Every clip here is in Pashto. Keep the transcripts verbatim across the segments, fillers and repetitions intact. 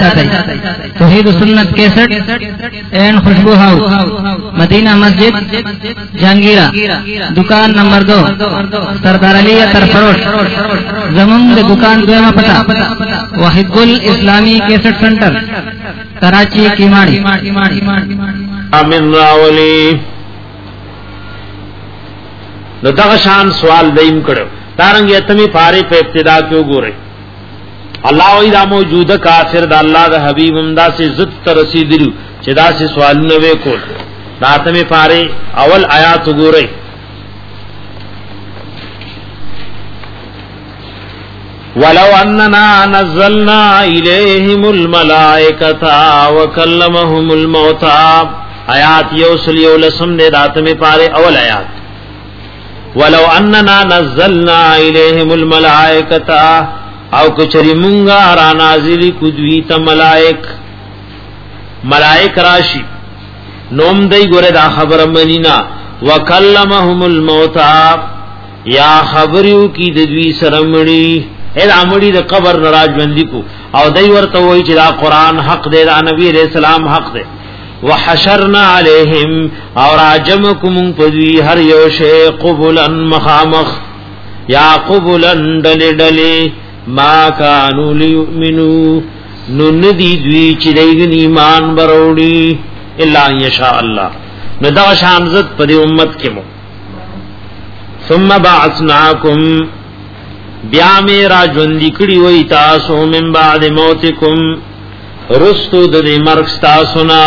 ساتي توحید سنت کیسٹ اینڈ خوشبو ہاؤس مدینہ مسجد جہانگیرہ دکان نمبر دو سردار علی اتر فروش زمون دے دکان دویمہ پتہ واحد گل اسلامی کیسٹ سنٹر کراچی کیماڑی امن راولی نو دغه شان سوال دیم کړو دارنګ یتمی پاره په ابتدا کې وګورئ الله وی دا موجوده کافر د الله د حبیب امدا سے عزت تر رسیدلو چې دا سه سوالونه وکول دا اتمی پاره اول آیات وګورئ ولو اننا نزلنا الیہم الملائکۃ وکلمهم الموتى آیات یوسل یولسم دے داتمی پاره اول آیات ولو اننا نزلنا الیہم الملائکۃ او کچری مونگا را نازلی کدوی تا ملائک ملائک راشی نوم دی گورے دا خبر منینا وکلمهم الموتى یا خبریو کی ددوی سرمڑی اید عملی دا قبر نراج بندی کو او دی ورطوئی چی دا قرآن حق دے دا نبی علیہ السلام حق دے وحشرنا علیہم اور عجمکم پدوی ہر یوشے قبلا مخامخ یا قبلا ڈلی ڈلی ما کانو لیؤمنو نندی دوی چی دیگن ایمان بروڑی اللہ یشاء اللہ ندغ شامزت پدی امت کمو ثم بعثناکم بیا میرا جوندی کڑی وی تاسو من بعد موتکم رستو ددی مرکستاسونا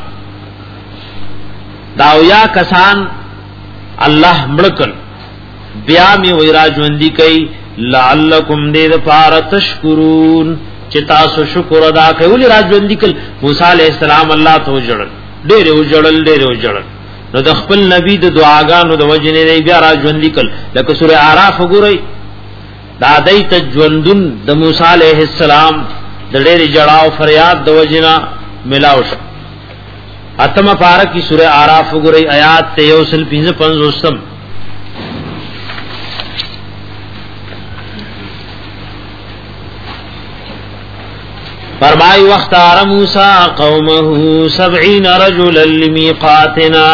داویا کسان اللہ مڑکل بیا می وی را جوندی کئی لعلکم دید پار تشکرون چتا سو شکر ادا کئی ولی را جوندی کل موسیٰ علیہ السلام اللہ تو جڑل دیر او جڑل دیر او جڑل نو د خپل نبی د دعاګانو د وجنې دی بیا را ژوندې کړ لکه سورہ اعراف وګورئ دا دای ته ژوندون د موسی علیہ السلام د ډېر جړاو فریاد د وجنا ملاو شو اتمه پارا کی سورہ اعراف وګورئ آیات ته یوسل پنځه پنځوستم فرمائی واختار موسیٰ قومه سبعین رجلا لمیقاتنا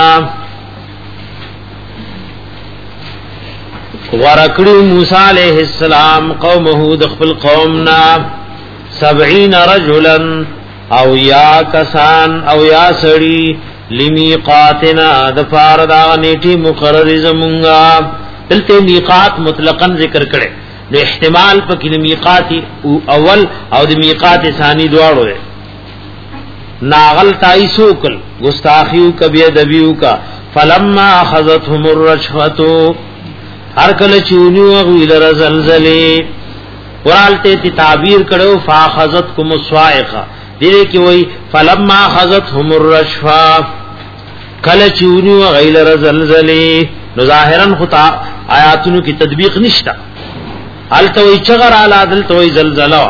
ورکڑو موسیٰ علیہ السلام قومه دخل قومنا سبعین رجلا او یا کسان او یا سڑی لمیقاتنا دفار دا نیٹی مقرر زمونگا دلتے میقات مطلقاً ذکر کرے نو احتمال پا کی میقات اول او دی میقات ثانی دوارو ہے ناغل تائیسو کل گستاخیو کا بیدبیو کا فلما اخذتهم الرجفتو ہر کل چونیو اغویل رزلزلی ورالتے تی تعبیر کرو فاخذتکم الصائقہ دیرے کی وئی فلما اخذتهم الرجفہ کل چونیو اغویل رزلزلی نو ظاہراً خطا آیاتنو کی تدبیق نشتا التوی چغر علا دلتوی زلزلہ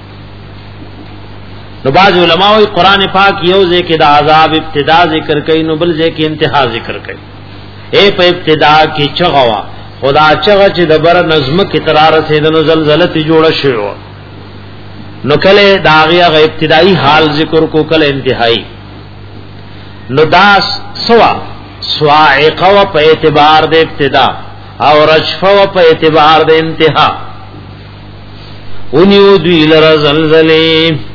نو بعض علماء قرآن پاک یوزے کہ دا عذاب ابتدا ذکر کئی نو بلزے کی انتہا ذکر کئی اے پا ابتدا کی چغوا خدا چغا چی دبر نظم کی ترار سیدنو زلزلتی جوڑا شروع نو کلے داغیا غا ابتدائی حال ذکر کو کل انتہائی نو دا سوا سواعقا و پا اعتبار دے ابتدا اور رجفہ و پا اعتبار دے انتہا انیو دوی لرا زلزلے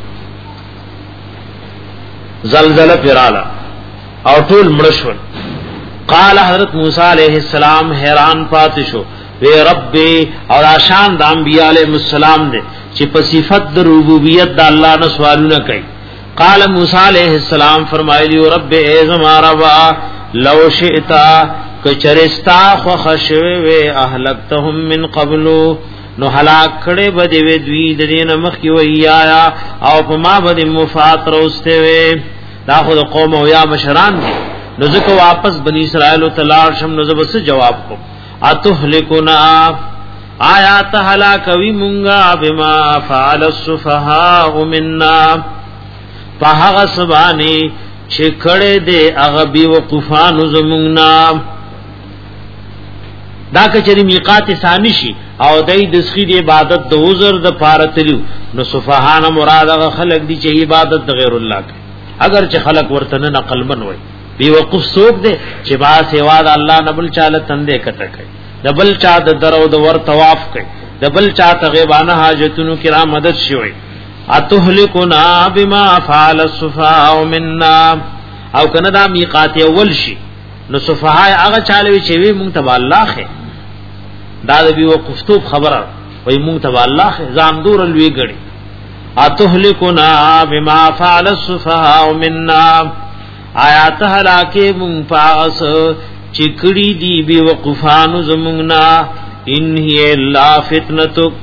زلزلہ پیرالا اور طول مرشون قال حضرت موسیٰ علیہ السلام حیران پاتشو وی ربی اور آشان دا انبیاء علیہ السلام دے چی پصیفت دا ربوبیت دا اللہ نسوالو نہ کئی قال موسیٰ علیہ السلام فرمائی لیو رب ایزم آربا لو شئتا کچرستا خوخشوی وی احلکتهم من قبلو نو حلاک کڑے بدی وی دوی دین مخی وی آیا او پا ما بدی مفات روستے وی دا خود قوم و یا مشران دی نو ذکر واپس بنی اسرائیل و تلاشم نو زبس جواب کو اتحلکنا آیا تحلاکوی منگا بما فعل السفہاء مننا پا حغصبانی چکڑے دے اغبی وقفان زمونگنا دا کچری میقات ثانی شي او دای د سخی د عبادت د عذر د پارتلو نو سفهان مراد هغه خلق دي چې عبادت د غیر الله کوي اگر چې خلق ورته نه نقل من وي بي وقوف سوق دي چې با سیوا د الله نبل چاله تندې کته کوي د بل چا د درو د ور طواف کوي د بل چا ته غیبانه حاجتونو کرام مدد شوي اتهلكنا بما فعل السفهاء منا او کنه دا میقات اول شي نو سفهاء هغه چاله چې وي مونږ ته الله خه دا د بي وقفتوب خبره وای مونږ ته الله خه ځان دور لوي غړي اتهلكنا بما فعل السفهاء منا آیات هلاکه مونږ پاس چکړی دی بي وقفانو زمونږنا ان هي الا فتنتک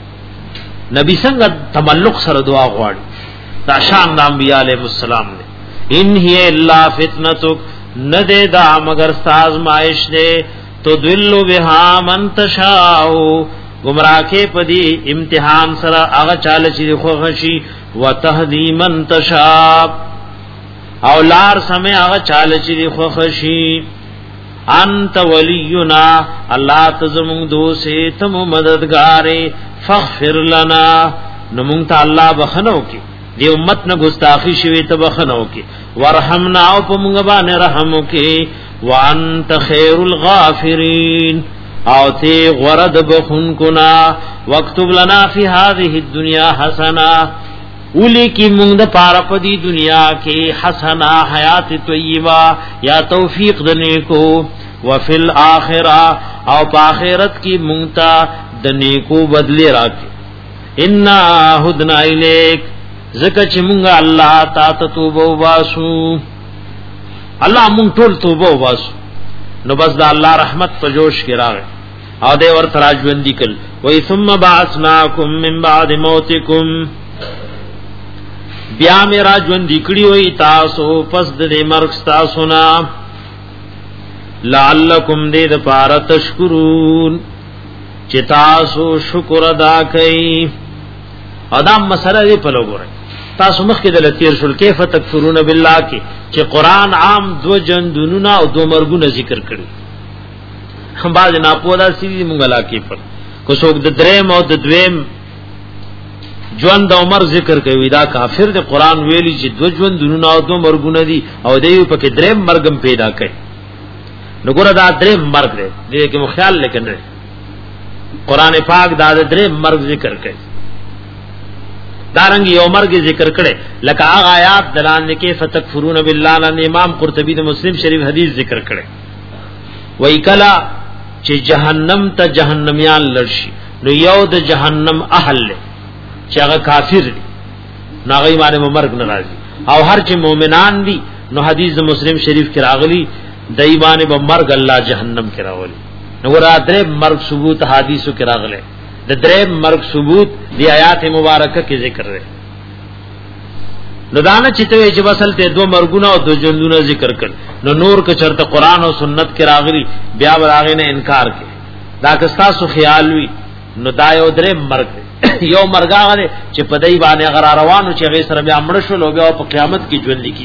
نبی څنګه تملق سره دعا غواړي دا شان د انبیاء علیهم السلام نے ان هي الا فتنتک ندے دا مگر ساز مائش دے تو دلو بها من تشاء گمراہ کے پدی امتحان سره هغه چاله چې خو غشي وتهدی من تشاء او لار سمے هغه چاله چې خو غشي انت ولینا اللہ تزمون دو سے تم مددگارے فاغفر لنا نمونگ تا اللہ بخنو کی دی امت نہ گستاخی شوی ته بخنو کی ورحمنا او پمونگ بان رحمو کی وانت خیر الغافرین او تی غرد بخن کنا واکتب لنا فی هذه الدنیا حسنا اولی کی مونگ دا پارا پدی دنیا کی حسنا حیات طیبہ یا توفیق دنے کو وفی الاخرہ او پا آخرت کی مونگتا دنے کو بدلے راکی انا ہدنا الیک زکا چی مونگا اللہ تا تتوبو باسو اللہ مونگ ٹول توبو باسو نو بس دا اللہ رحمت پا جوش کی راگے او دے ورط راجوندی کل وی ثم بعثناکم من بعد موتکم بیا میرا جون دکڑی ہوئی تاسو پس دے مرگ تاسو نا لعلکم دے د پارا تشکرون چې تاسو شکر ادا کئ ادم مسله دی په لګورئ تاسو مخکې د لتیر شل کیف تکفرون بالله کې چې قران عام دو جندونونه او دو مرګونه ذکر کړي هم باز نه پودا سړي مونږ لا کې پر کو څوک د دریم او د دویم ژوند د عمر ذکر کوي دا کافر د قران ویلی چې دو ژوند دونو او دو مرګونه دي او دوی په کې دریم مرګم پیدا کړي نو ګوره دا دریم مرګ دی دې کې مخیال لیکنه قران پاک دا دریم مرګ ذکر کوي دارنګ یو مرګ ذکر کړي لکه هغه آیات دلان کې فتکفرون بالله لن امام قرطبی د مسلم شریف حدیث ذکر کړي وای کلا چې جهنم ته جهنميان لړشي نو یو د جهنم اهل له چې هغه کافر دي ناغي باندې مرګ ناراضي او هر چې مؤمنان دي نو حدیث مسلم شریف کې راغلي دای باندې به مرګ الله جهنم کې راولي نو راتره مرګ ثبوت حدیثو کې راغله د درې مرګ ثبوت دی آیات مبارکه کې ذکر لري نو دانه چې ته چې بسلته دو مرګونه او دو جندونه ذکر کړ نو نور که چرته قران او سنت کې راغلي بیا راغې نه انکار کې دا که تاسو خیال وي نو دا یو درې مرګ یو مرګا غره چې په دای باندې غر روانو چې غي سره بیا مړ شو لوګي او په قیامت کې ژوند کی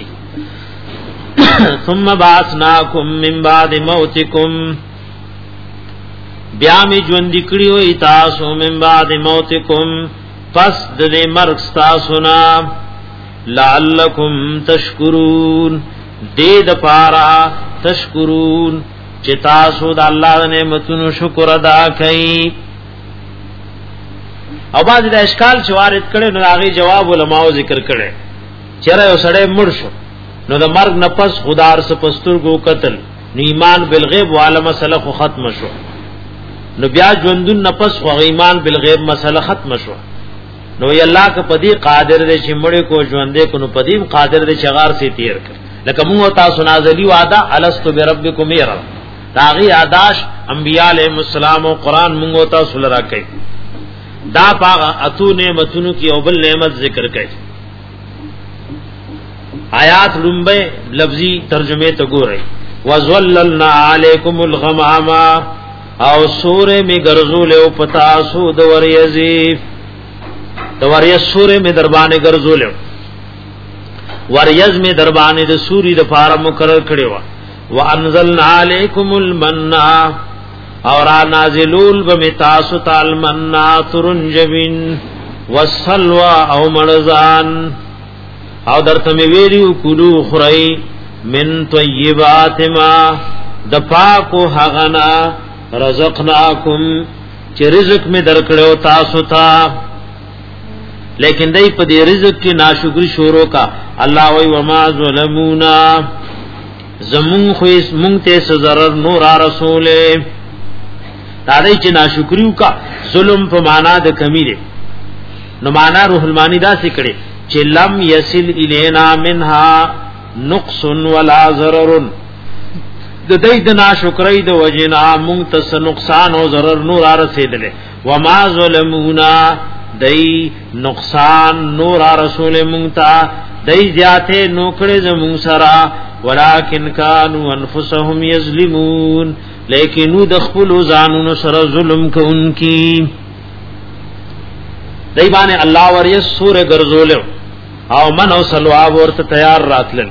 ثم بعثناکم من بعد موتکم بیا می ژوند کړي وي تاسو من بعد موتکم پس د مرګ تاسو نا لعلکم تشکرون دې د پارا تشکرون چې تاسو د الله نعمتونو شکر ادا کړئ او باز د اشکال چوارت کړي نو هغه جواب علماء ذکر کړي چیرې یو سړی مړ شو نو د مرګ نفس خدار سے پستر کو قتل نو ایمان بالغیب والا مسله خو ختم شو نو بیا ژوندون نفس خو ایمان بالغیب مسله ختم شو نو ی الله ک پدی قادر دې چې مړ کو ژوندې کو نو پدی قادر دې چغار سے تیر کړ لکه موږ تاسو نازلی وعده الستو بربکم یرا داغي آداش انبیاء علیهم السلام او قران موږ تاسو لرا کوي دا پاغ اتو نعمتونو کی او بل نعمت ذکر کړي آیات لمبه لفظی ترجمه ته ګورئ وَظَلَّلْنَا عَلَيْكُمُ الْغَمَامَ او سورې می ګرځول او پتا سو د وریزی د وریز سورې می دربانې ګرځول وریز می دربانې د سوري د فارم مقرر کړي وا وَأَنزَلْنَا عَلَيْكُمُ الْمَنَّ اور نازلول بمتاسو تالمنا ترنجبین والسلوى او مرزان او درته ویلیو کلو خری من طیبات ما دپاکو حغنا رزقناکم چې رزق می درکړو تاسو ته لیکن دای په دې رزق کې ناشکری شروع کا الله وی وما ظلمونا زمون خو مونږ ته ضرر نور رسوله دا دای چې ناشکریو کا ظلم په معنا د کمی دی نو معنا روح المانی دا سکړي چې لم یصل الینا منها نقص ولا ضرر د دې د ناشکرۍ د وجنا مونږ ته نقصان او ضرر نور رسیدله وما ظلمونا دای نقصان نور رسول مونږ ته دای زیاته نوکړه زمون سرا ولکن کانوا انفسهم یظلمون لیکن نو د خپل ځانونو سره ظلم کوونکی دای باندې الله ورې سورې ګرځول او من او سلواب ورته تیار راتلل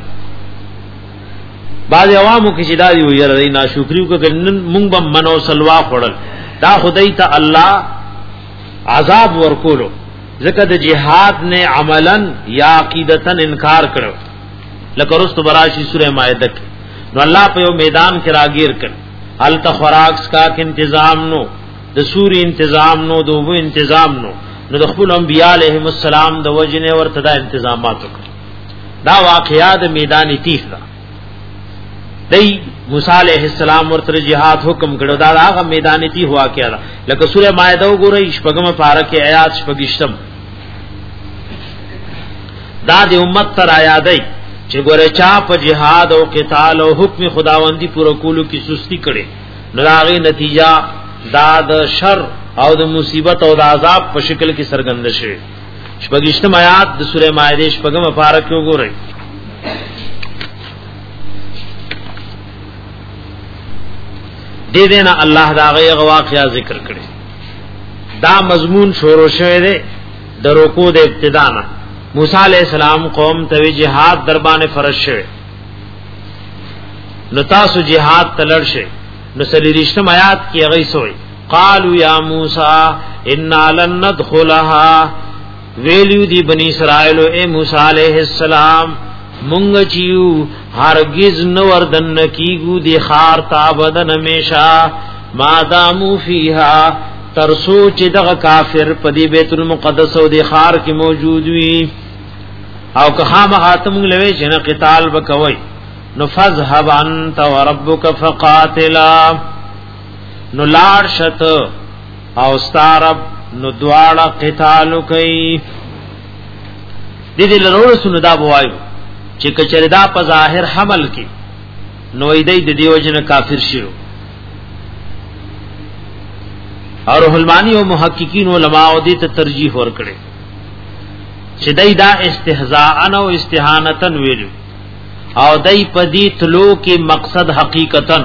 بعض عوامو کې چې دا یو یره ناشکریو کې مونږ به من او سلوا خړل دا خدای ته الله عذاب ورکولو ځکه د جهاد نه عملا یا عقیدتن انکار کړو لکه رست براشی سورہ مائده کې نو الله په یو میدان کې راگیر کړ الته خوراک کا انتظام نو د سوري انتظام نو دوبو انتظام نو نو د خپل انبیاء علیهم السلام د وجنه ورته دا انتظامات وکړ دا واقعات میدان تیغ دا دی موسی علیہ السلام ورته جهاد حکم کړو دا هغه میدان تیغ واقعا دا لکه سوره مائده وګورئ شپږم پاره کې آیات شپږشتم دا د امت تر آیاتای چې ګوره چا په جهاد او قتال او حکم خداوندی پوره کولو کی سستی کړي نو هغه نتیجه دا د شر او د مصیبت او د عذاب په شکل کې سرګند شي شپږشتم آیات د سوره مائده شپږم پاره کې وګورئ دې دینا الله دا غي واقعیا ذکر کړي دا مضمون شروع شوه دی د رکوع د ابتدا نه موسی علیہ السلام قوم ته جهاد دربانه فرض شوه نو تاسو جهاد تلل شي نو سلیریشتم آیات کې هغه سوې قالوا یا موسی ان لن ندخلها ویلیو دی بنی اسرائیل اے موسی علیہ السلام مونږ چیو هرگز نو وردن کیګو دی خار تا بدن همیشا ما دامو فیها ترسو چې دغه کافر په دی بیت المقدس او دی خار کې موجود وي او که خامخاتم لوي چې نه قتال وکوي نو فذهب انت وربك فقاتلا نو لار شت او ستارب نو دواړه قتال کوي دې دې له سن دا بوایو چې کچره دا په ظاهر حمل کې نو ایدې د دیو جن کافر شو اور علمانی او محققین علماء دې ته ترجیح ورکړي چې دای دا استهزاء او استهانتن ویلو او دای په دې تلو کې مقصد حقیقتا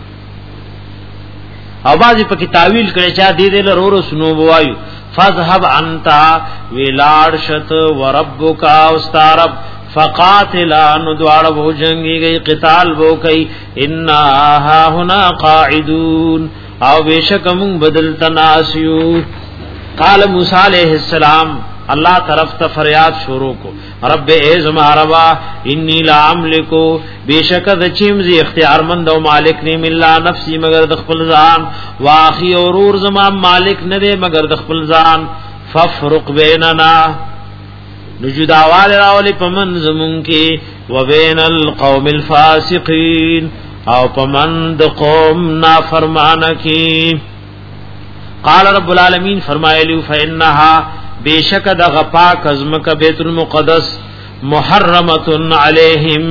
او بازی پا کی تاویل کرے چاہ دی دے لرورو سنو بوایو فذهب انتا ویلار شت وربکا استارب فقاتلا ندوار بو جنگی گئی قتال بو کئی انہا ہنا قاعدون او بیشک من بدل تناسیو قال موسیٰ علیہ السلام اللہ طرف تا فریاد شروع کو رب ایز ماربا انی لا عملکو بیشک د چیمزی اختیار مند و مالک نیم اللہ نفسی مگر دخپل زان واخی اورور زمان مالک ندے مگر دخپل زان ففرق بیننا نجداوال راولی پمن زمون کی و بین القوم الفاسقین او پمن د قوم نافرمانکی قال رب العالمین فرمائے لیو فإنہا بیشک د غپاک ازمک بیت المقدس محرمت علیہم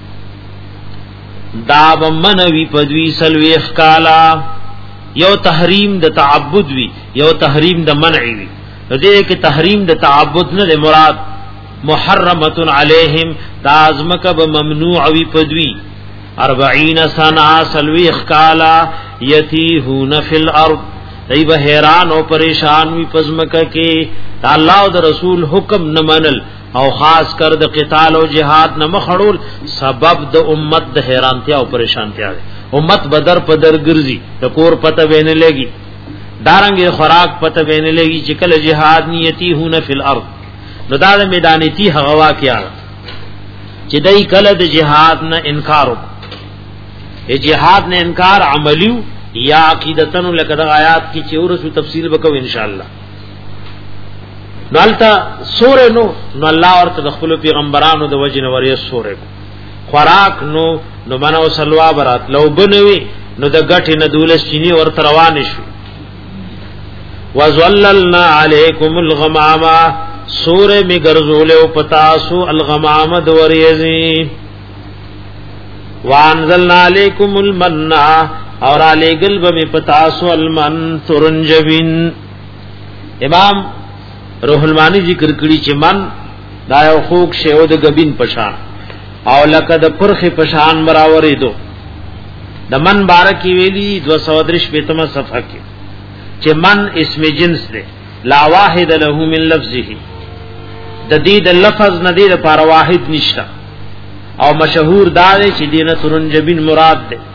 داب منوی پدوی سلوی اخکالا یو تحریم د تعبد وی یو تحریم د منعی وی دې کې تحریم د تعبد نه مراد محرمت علیہم دا ازمک به ممنوع وی پدوی اربعین سنه سلوی اخکالا یتیهون فی الارض دای به حیران او پریشان وی پزمکه کې الله او د رسول حکم نه منل او خاص کر د قتال او جهاد نه مخړول سبب د امت د حیرانتیا او پریشانتیا ده. امت بدر پدر ګرځي د کور پته وینه لګي دارنګ خوراک پته وینه لګي چې کله جهاد نیتی هونه فی الارض نو دا د میدانیتی هغه واقعا چې دای کله د جهاد نه انکار وکړي جهاد نه انکار عملیو یا عقیدتن لکه د آیات کی چې ورسو تفصیل وکړو ان شاء الله. نالتا سورې نو نو الله ورته د خپل پیغمبرانو د وجه نورې سورې خوراک نو نو منو سلوا برات لو بنوي نو د غټ نه دولس چینی ورته روان شو. وَظَلَّلْنَا عَلَيْكُمُ الْغَمَامَ سورې می ګرځول او پتاسو الغمام د وریزي. وَأَنزَلْنَا عَلَيْكُمُ الْمَنَّ اور علیگل بمی پتاسو المن ترنجبین. امام روح المانی ذکر کړي چې من دا یو خوک شیو د غبین پشان او لکه د پرخ پشان براورې دو د من بارکی ویلی دو سو درش پیتمه صفحه کې چې من اسم جنس دی لا واحد له من لفظه د دې د لفظ نه دی لپاره واحد نشتا او مشهور دا دی چې دینه ترنجبین مراد دی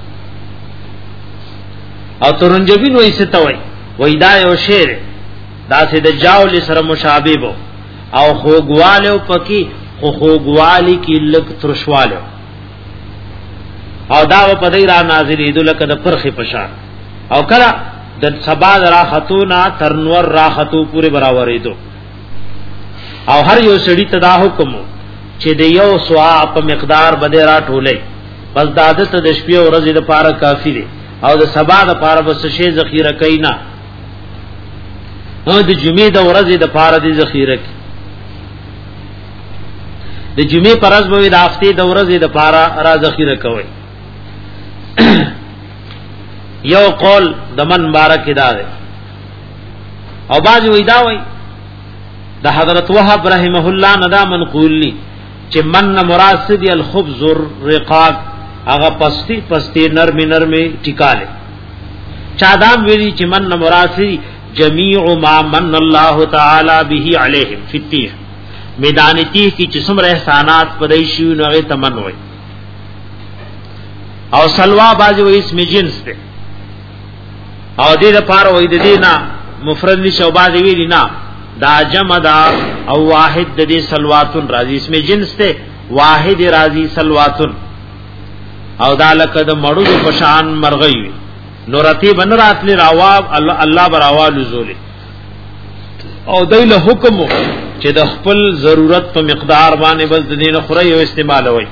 او ترنجبین وای ستوي وای دا یو شعر دا سه د جاول سره مشابه بو او خوګواله پکې خو خوګوالی کی لک ترشواله او دا په دای را نازلې د لک د پرخه پشان او کړه د سبا را خاتونا ترنور را خاتو پوره برابرې دو او هر یو سړی ته دا حکم چې د یو سوا په مقدار بده را ټولې بس د عادت د شپې او ورځې د پاره کافی دی او د سبا د پاره بس شی ذخیره کینا او د جمعې د ورځې د پاره د ذخیره کی د جمعې پر ورځ به د هفته د ورځې د پاره را ذخیره کوي. یو قول د من مبارک دا ده او باز وی دا وی د حضرت وهب رحمه الله ندا منقول لی چې من مراد دی الخبز الرقاق هغه پستی پستی نرمی نرمی ټیکاله چادام ویلی چې من مراد دی جميع ما من الله تعالی به علیهم فی التیه میدان تیه کی چې څومره احسانات پدای شي نو هغه تمن وای او سلوا باز وی اسم جنس ده او دې لپاره وې د دې نه مفرد نشو باز ویلی نه دا جمع دا او واحد د دې سلواتن راضی اسم جنس ته واحد راضی سلواتن او دا لکه د مړو په شان مرغی نورتی بن راتلی راواب الله الله براوال زولي او دایله حکم چې د خپل ضرورت په مقدار باندې بس د دین خوري او استعمال وای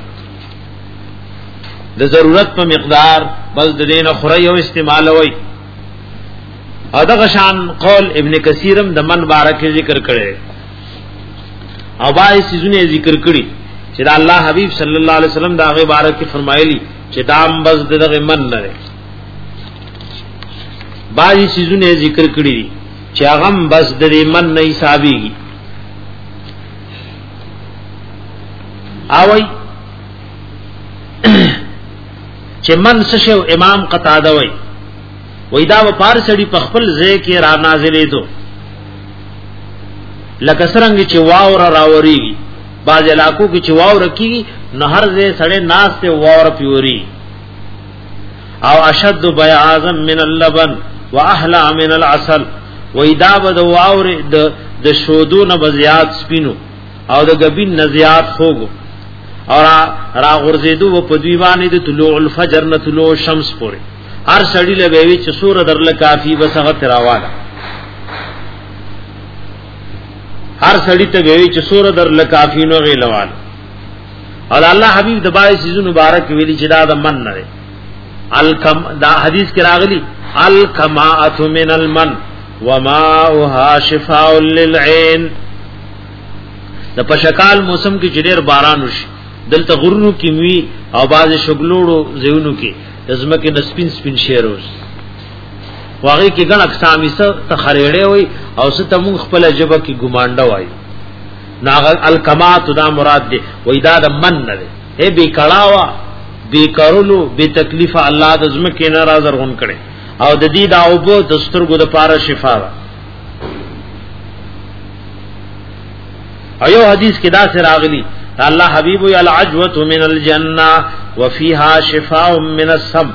د ضرورت په مقدار بس د دین خوري او استعمال وای. او دغه شان قول ابن کثیرم د من بارک ذکر کړي او بای سيزونه ذکر کړي چې د الله حبيب صلی الله علیه وسلم دا غي بارک فرمایلی چې دام بس دغه من نه بای سيزونه ذکر کړي چې هغه بس د من نه حسابيږي. اوي چې من څه شو امام قتاده وای وای دا په پارسړي په خپل ځای کې را نازلې دو لکه څنګه چې واور راوريږي باز علاقو کې چې واور کیږي نه هر ځای سړې ناس ته واور پیوري او اشد بیاضا من اللبن واحلى من العسل وای دا به د واور د د شودونه بزیات سپینو او د غبین نزیات خوګو اور را غرزیدو په دیوانه د طلوع الفجر نه طلوع الشمس پورې هر سړی له وی چې سور درله کافی بسغه تراواله هر سړی ته وی چې سور درله کافی نو غیلوال او الله حبیب د بای سيزو مبارک ویلی چې دا د من نه الکم دا حدیث کې راغلی الکماءه من المن وماؤها شفاء للعين د پشکال موسم کې جډیر باران وشي دلته غرونو کې وی او باز شګلوړو زیونو کې دزمه کې نسپین سپین شیروز واغې کې ګڼ اقسامي څه تخریړې وي او څه تم خپل جبه کې ګمانډه وای ناغ الکمات دا مراد دی وای دا د من نه دی اے بی کړهوا بی کارولو بی تکلیف الله د زمه کې ناراض رغون کړي او د دې دا او بو دسترګو د پاره شفا ایو حدیث کې دا سره راغلی الله حبیب العجوه من الجنه وفيها شفاء من السم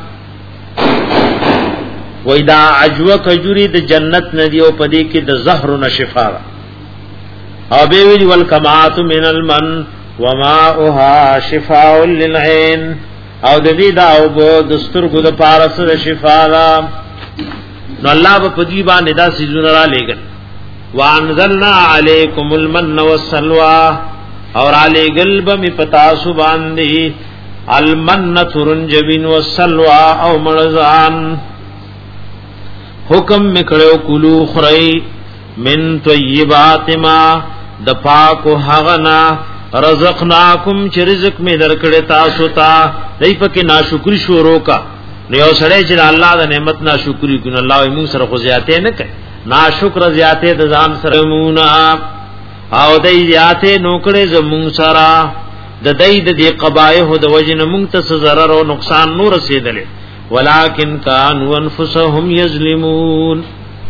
وإذا عجوه کجوری د جنت ندی او پدې کې د زهر نه شفا او به وی والکمات من المن وماؤها شفاء للعين او د دې دا او د سترګو د پارس د شفا نو الله په دې باندې دا سيزونه را لېګل وانزلنا عليكم المن والسلوى اور علی قلب می پتا سو باندې المن ترنجبین والسلوى او مرزان حکم میکړو کلو خری من طیبات ما د پاکو هغنا رزقناکم چې رزق می درکړی تاسو ته دای په کې ناشکری شروع کا نو یو سړی چې الله د نعمت ناشکری کوي الله یې موږ سره خو زیاته نه کوي ناشکر زیاته د ځان سره مونږه او دای زیاته نوکړې زمون سره د دای د دې قبایح د وجنه مونږ ته zarar او نقصان نور رسیدلې ولکن کانوا انفسهم یظلمون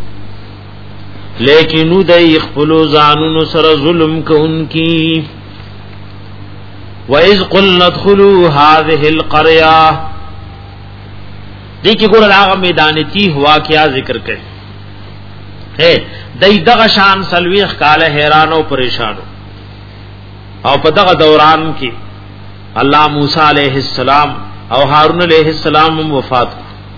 لیکن دای خپل ځانونو سره ظلم کوونکی وَإِذْ قُلْنَا ادْخُلُوا هَذِهِ الْقَرْيَةَ دې کې ګور هغه میدان تی هوا کیا ذکر کړي ہے دای دغه شان سلويخ کاله حیران او پریشان او په دغه دوران کې الله موسی علیہ السلام او هارون علیہ السلام وفات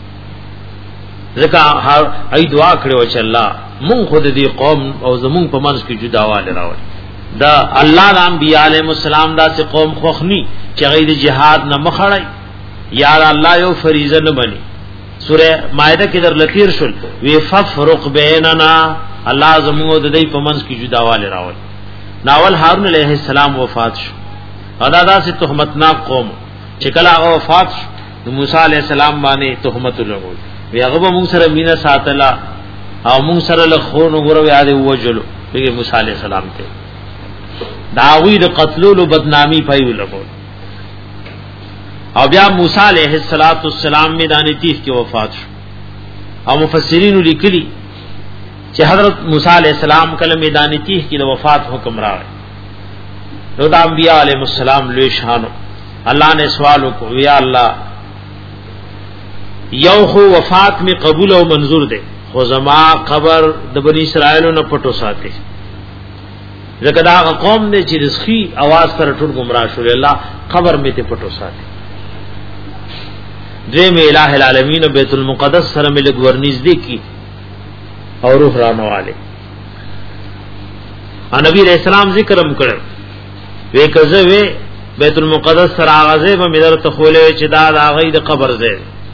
ځکه ای دعا کړو چې الله مونږ خود دې قوم او زمونږ په منځ کې جداواله راوړي دا الله د انبیاء علیهم السلام داسې قوم خوخنی چې غیر جهاد نه مخړای یا الله یو فریضه نه بني سوره مائده کې در لتیر شول وی ففرق بیننا الله زموږ د دې په منځ کې جداواله راول ناول هارون علیہ السلام وفات شو ادا داسې تهمتناک قوم چې کله هغه وفات شو موسی علیہ السلام باندې تهمت لګول وی هغه موږ سره مینا ساتلا او موږ سره له خون وګورو یاد وجلو دغه موسی علیہ السلام ته داوی د قتلولو بدنامی پایو لګول او بیا موسی علیہ الصلوۃ والسلام میدان تیف کې وفات شو او مفسرین لیکلي چې حضرت موسی علیہ السلام کله میدان تیف کې د وفات حکم راغی نو د انبیاء علیهم السلام لوی شانو الله نے سوال وکړ یا الله یو خو وفات می قبول او منظور ده خو زما قبر د بنی اسرائیل نه پټو ساتي زکه دا قوم دې چې رسخي आवाज پر ټول گمراه شول الله قبر می ته پټو ساتي دیم الہ العالمین بیت المقدس سره ملګ ورنږدې کی او روح رانواله نبی رسول الله ذکرم کړ وې کزه وې بیت المقدس سره اغازه به مدر ته خولې چې دا د غي د قبر ځای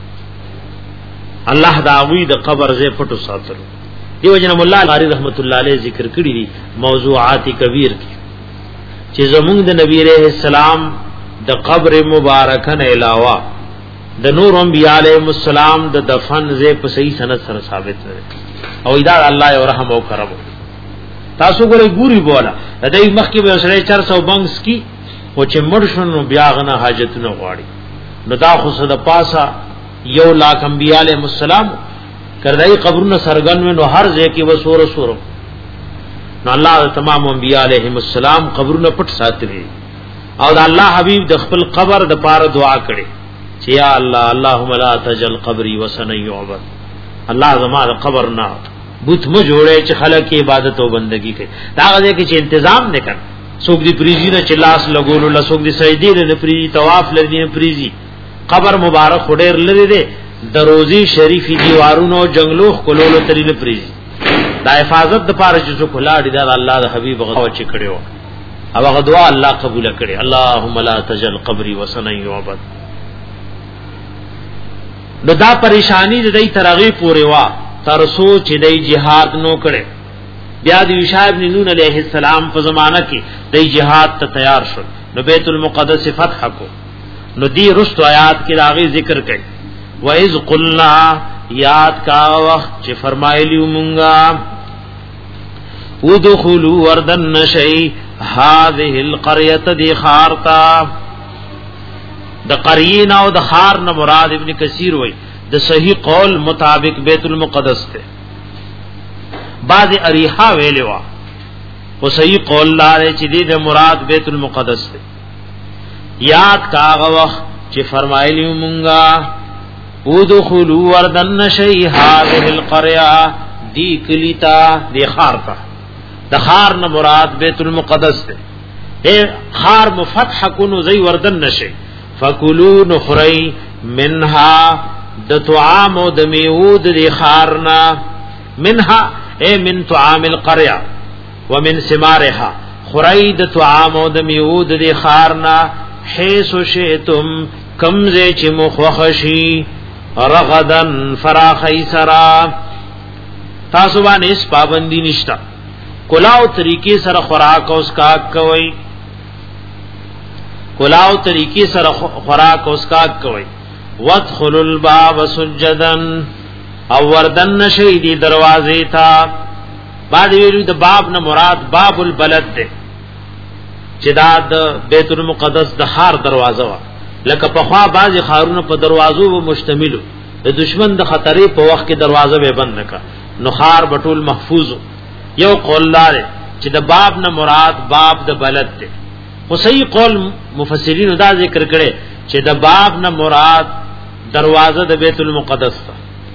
الله دا غوی د قبر ځای پټو ساتلو دیو جن مولا غاری رحمت الله علیه ذکر کړی دي موضوعات کبیر کی چې زمونږ د نبی رسول السلام د قبر مبارکه نه علاوه د نور انبیاء علیهم السلام د دفن زې په صحیح سند سره ثابت نه او اذا الله او رحم او کرم تاسو ګورې ګوري بولا د دې مخکې به سره چار سو بنګس کی او چې مرشنو بیا غنه حاجتونه غواړي نو دا خو صد پاسا یو لاک انبیاء علیهم السلام کړدای قبرونه سرګن نو هر ځای کې وسور سور نو الله تمام انبیاء علیهم السلام قبرونه پټ ساتلي او د الله حبیب د خپل قبر د پاره دعا کړي چې یا الله اللهم لا تجل قبري وسن يعبد الله زما قبر نه بت مو جوړه چې خلک عبادت او بندگی کوي دا غږی کې چې تنظیم نکړ څوک دی پریزي نه چلاس لګولو لا څوک دی سجدي نه پریزي طواف لري نه پریزي قبر مبارک خډیر لري دي دروزي شریفي دیوارونو جنگلو خلولو ترې نه پریزي دا حفاظت د پاره چې څوک لاړ دي الله د حبيب غو چې کړو او هغه دعا الله قبول کړي اللهم لا تجل قبري وسن يعبد نو دا پریشانی د دې ترغی پورې وا تر سوچ دې jihad نو کړي بیا د یوشع ابن نون علیہ السلام په زمانہ کې دې jihad ته تیار شو نو بیت المقدس فتح کو نو دی رست آیات کې راغی ذکر کړي وَإِذْ قُلْنَا یاد کا وخت چې فرمایلی مونږه ودخلوا وردن نشئی هذه القريه دي خارتا د قرین او د خار نه مراد ابن کثیر وای د صحیح قول مطابق بیت المقدس ته بعض اریحا ویلوا او صحیح قول لاره چې دې مراد بیت المقدس دی. یاد کاغه وخت چې فرمایلی مونږه ودخلوا وردن شی هذه القريه دی کلیتا دی خارتا د خار نه مراد بیت المقدس دی. اے خار مفتح کنو زی وردن نشي فکلوا نخری منها د طعام او د میود دی خارنا منها اے من طعام القريه ومن ثمارها خری د طعام او د میود دی خارنا حيث شئتم کمزه چې مخوخشي رغدن فراخی سرا تاسو باندې اس پابندی نشتا کلاو طریقې سره خوراک او اسکاک کوي کلاو طریقې سره خوراک او اسکاک کوي وادخلوا الباب سجدا او وردن شي دي دروازې تا بعد ویلو د باب نه مراد باب البلد ده چې دا د بیت المقدس د خار دروازه وا لکه په خوا بعض خارونه په دروازو و مشتملو د دشمن د خطرې په وخت کې دروازه به بند نکا نو خار بټول محفوظ یو قول لاره چې د باب نه مراد باب د بلد ده. خو صحیح قول مفسرین دا ذکر کړي چې د باب نه مراد دروازه د بیت المقدس ده.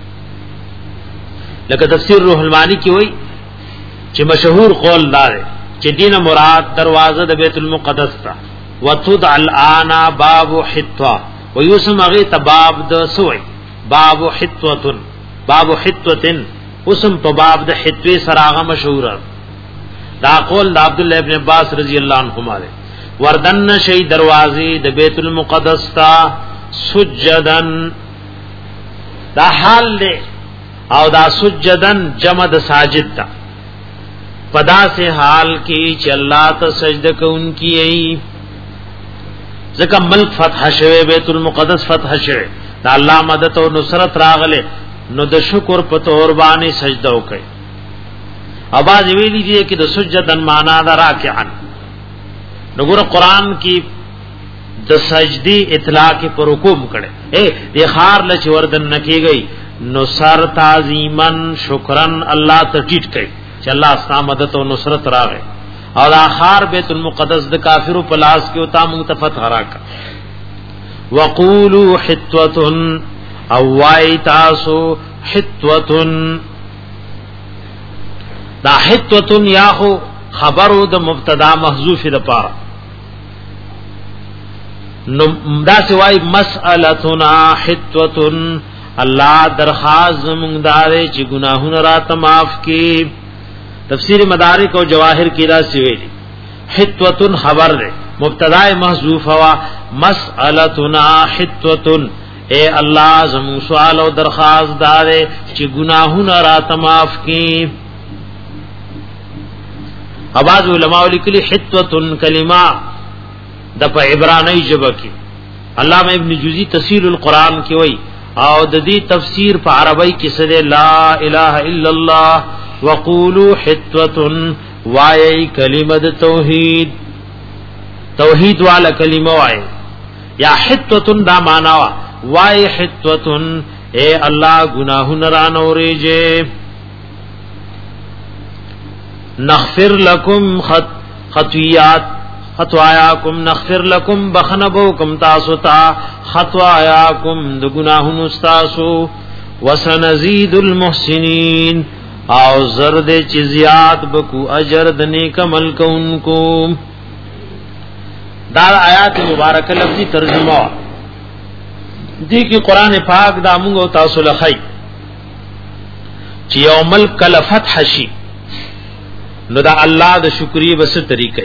لکه تفسیر روح المانی کې وایي چې مشهور قول لاره چې دینه مراد دروازه د بیت المقدس ده. وتدع الان باب حطه ويسمى غي تباب د سوي باب حطه باب حطه اسم په باب د حطوی سراغه مشهور دا قول د عبد الله ابن عباس رضی الله عنهما وردن شی دروازه د بیت المقدس تا سجدن دا حال له او دا سجدن جمع د ساجد تا پدا سے حال کی چې الله ته سجده کوونکی ای ځکه ملک فتح شوه بیت المقدس فتح شوه دا الله مدد او نصرت راغله نو د شکر په تور باندې سجده وکړي. اواز ویلي دي چې د سجدن معنا دا راکعن نو ګور قرآن کې د سجدي اطلاق پر حکم کړي اے د خار لچ وردن نکیږي نو سر تعظیمن شکرن الله ته ټیټ کړي چې الله ستاسو مدد او نصرت راغی او د خار بیت المقدس د کافرو په لاس کې او تا متفت راکا وقولوا حتوه او وای تاسو حتوتن دا حتوتن یاخو خبرو د مبتدا محذوف د پاره نو دا سوای مسالتنا حتوتن الله درخواست مونږ دارې چې ګناهونه راته معاف کړي. تفسیر مدارک او جواهر کی دا سویلی حتوتن خبر دے مبتدا محذوف ہوا مسالتنا حتوتن اے اللہ زمو سوال او درخواست دارے چې گناہونا رات معاف کی. اباظ علماء لکلی حتوتن کلمہ د په عبرانی ژبه کې علامہ ابن جوزی تفسیر القرآن کې وای او د دې تفسیر په عربی کې سره لا اله الا الله وقولوا حتوتن وای کلمه توحید توحید والا کلمه وای یا حتوتن دا معنا وای حتوتن اے الله گناہوں را نوریجه نغفر لكم خط خطیات خطوایاکم نغفر لكم بخنبوکم تاسو تا خطوایاکم د گناہوں تاسو وسنزيد المحسنین او زرد چیزیات بکو اجر د نیک عمل کوونکو. دا آیات مبارکه لفظی ترجمه دی کی قران پاک دا موږ تاسو لخی چې یو ملک کله فتح شي نو دا الله د شکرې بس طریقې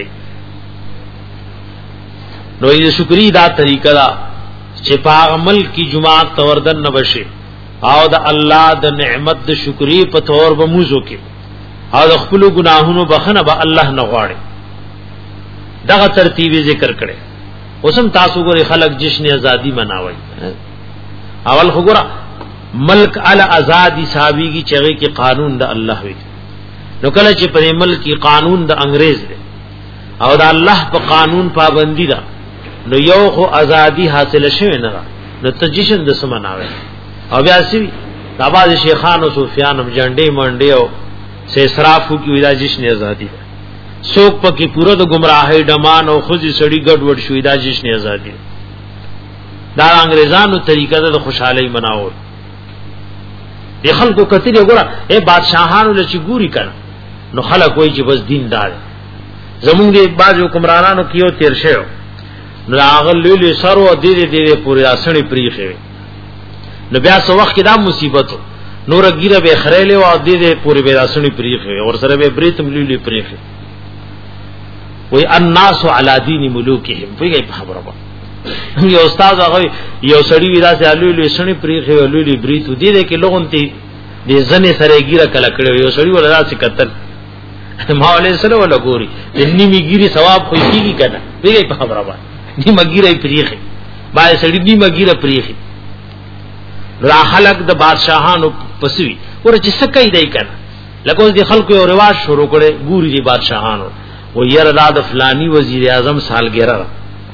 نو یې شکرې دا طریقه دا چې پاک ملک کی جماعت توردن نبشي او د الله د نعمت د شکرې په تور به موزو کې او د خپل ګناهونو بخنه به الله نه غواړي. دغه ترتیب ذکر کړي. اوسم تاسو ګوري خلک جشن ازادي مناوي اول خو ګره ملک ال ازادي صحابي کی چغې کې قانون د الله وي نو کله چې په ملک کې قانون د انګريز دی او د الله په قانون پابندي ده نو یو خو ازادي حاصل شوه نه نو ته جشن د سمناوي او بیا سی دا باز شیخان او صوفیان هم جنډې منډې او سه اسرافو کی ودا جشن ازادي څوک پکې پوره د گمراهۍ ډمان او خوځي سړی ګډ وډ شوې دا جشن ازادي دا انګريزانو طریقه د خوشحالي مناول دي خلکو کتلې وګړه اے بادشاہانو لچ ګوري کړه نو خلک وایي چې بس دیندار زمونږ دی باج حکمرانانو کیو تیر شو نو هغه لولي سرو دې دې پورې اسنی پریخه نو بیا سو وخت کې دا مصیبت نور ګیره به خړېلې او دې دې پورې به اسنی پریخه اور سره به بریتم لولي پریخه وی الناس علی دین ملوکهم ویګي په خبره وو یو استاد هغه یو سړی ویرا سه لولي سنی پریخه لولي بریتو دې دې کې لغونتي دې زنه سره ګیره کله کړو یو سړی ولا راځي قتل مولوی سره ولا ګوري دني میګيري ثواب خو کیږي کنه ویګي په خبره وای ني مګيره پریخه بای سړی دې مګيره پریخه را خلق د بادشاہانو پسوي ور چې سکه دی کنه لکه دې خلکو یو رواج شروع کړي ګوري دي بادشاہانو و ير د فلانی وزیر اعظم سالګره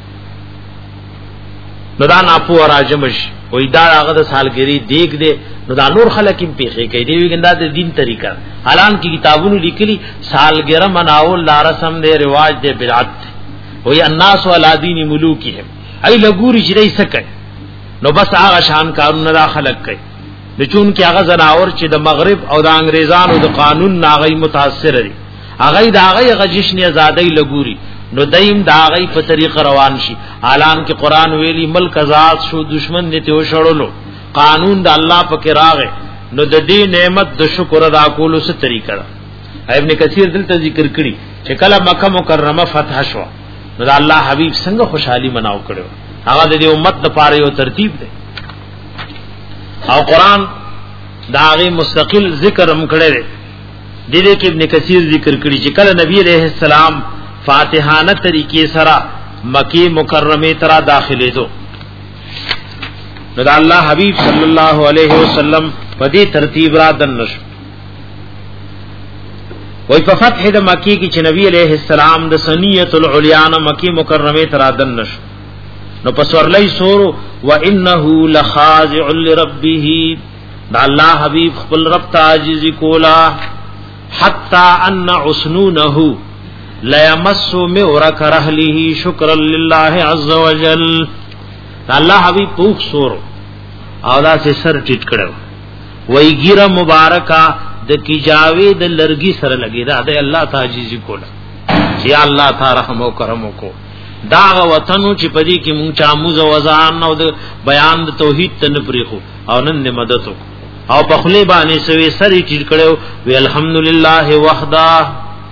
نو دا ناپو راجمش وې دا هغه د سالګری دیګ دې نو دا نور خلک په پیخه کوي دی وګندا د دین طریقہ حالان کی کتابونو لیکلي سالګره مناول لا رسم دې رواج دې بدعت وې الناس علی دین ملوکهم ای لګوري چې دې سکه نو بس هغه شان قانون را خلق کوي د چون کې هغه زناور چې د مغرب او د انګريزانو د قانون ناغي متاثر دي هغه د هغه جشن آزادۍ لګوري نو دیم دا هغه په طریقه روان شي اعلان کې قران ویلي ملک آزاد شو دشمن دې ته وشړلو قانون د الله پاک راغې نو د دې نعمت د شکر ادا کولو څه طریقه ده ابن کثیر دلته ذکر کړي چې کله مکه مکرمه فتح شو نو د الله حبیب څنګه خوشحالي مناو کړو هغه د امت لپاره یو ترتیب دی او قران دا هغه مستقل ذکر هم کړی دی د دې کې ابن کثیر ذکر کړي چې کله نبی عليه السلام فاتحانه طریقې سره مکی مکرمه ترا داخلي دو نو دا الله حبیب صلی الله علیه وسلم په دې ترتیب را دنش وای په فتح د مکی کې چې نبی عليه السلام د سنیت العلیان مکی مکرمه ترا دنش نو پسورلای سورو وانه لخاضع لربه دا الله حبیب خپل رب تعجزی کولا حتا ان عسنونه لا يمس مورك رحله شكرا لله عز وجل الله حبیب پوک سور او دا سے سر ټیټ کړو وای ګیره مبارکا د کی جاوی د لرګي سره لګی دا د الله تعجزی کولا چې الله تعالی رحم او کرم کو دا وطنو چې پدی کې مونږ چا موز وزان او د بیان د توحید تن پریخو او نن مدد او په خلی باندې سوي سر ټیټ کړو وی الحمدلله وحده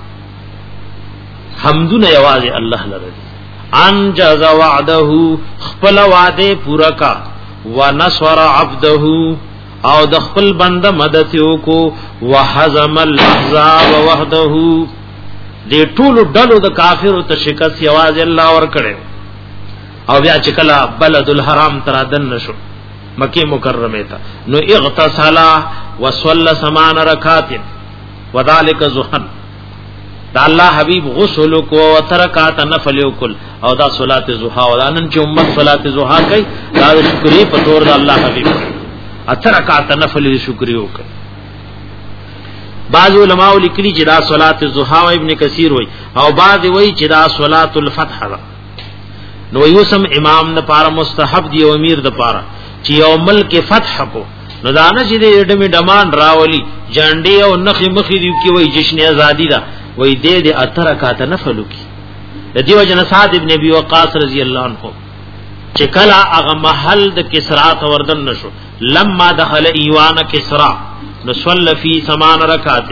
حمدونه یوازې الله لره انجز وعده خپل وعده پورا کا ونصر عبده او د خپل بنده مدد وکړو وحزم الاحزاب وحده دې ټول ډلو د کافرو ته شکست یوازې الله ور کړو او بیا چې کله بلد الحرام تر دن نشو مکه مکرمه ته نو اغتسل وصلى ثمان رکعات وذلك ظهر دا الله حبیب غسل کو او ترکات نفل وکل او دا صلات ضحا او نن چې امت صلات ضحا کوي دا شکرې په تور دا الله حبیب اترکات نفل شکرې وکړي بعض علماء لیکلي چې دا صلات ضحا ابن کثیر وای او بعض وای چې دا صلات الفتح نو یوسم امام نه پاره مستحب دی او امیر د پاره چې یو ملک فتح کو نو دا نه چې دې ډمه ډمان راولي جانډي او نخي مخي دی کی وای جشن ازادي دا وای دې دې اترکات نفلو کی د دیو جن سعد ابن ابي وقاص رضی الله عنه چې کله هغه محل د کسرا توردن نشو لما دخل ایوان کسرا نو صلی فی ثمان رکعات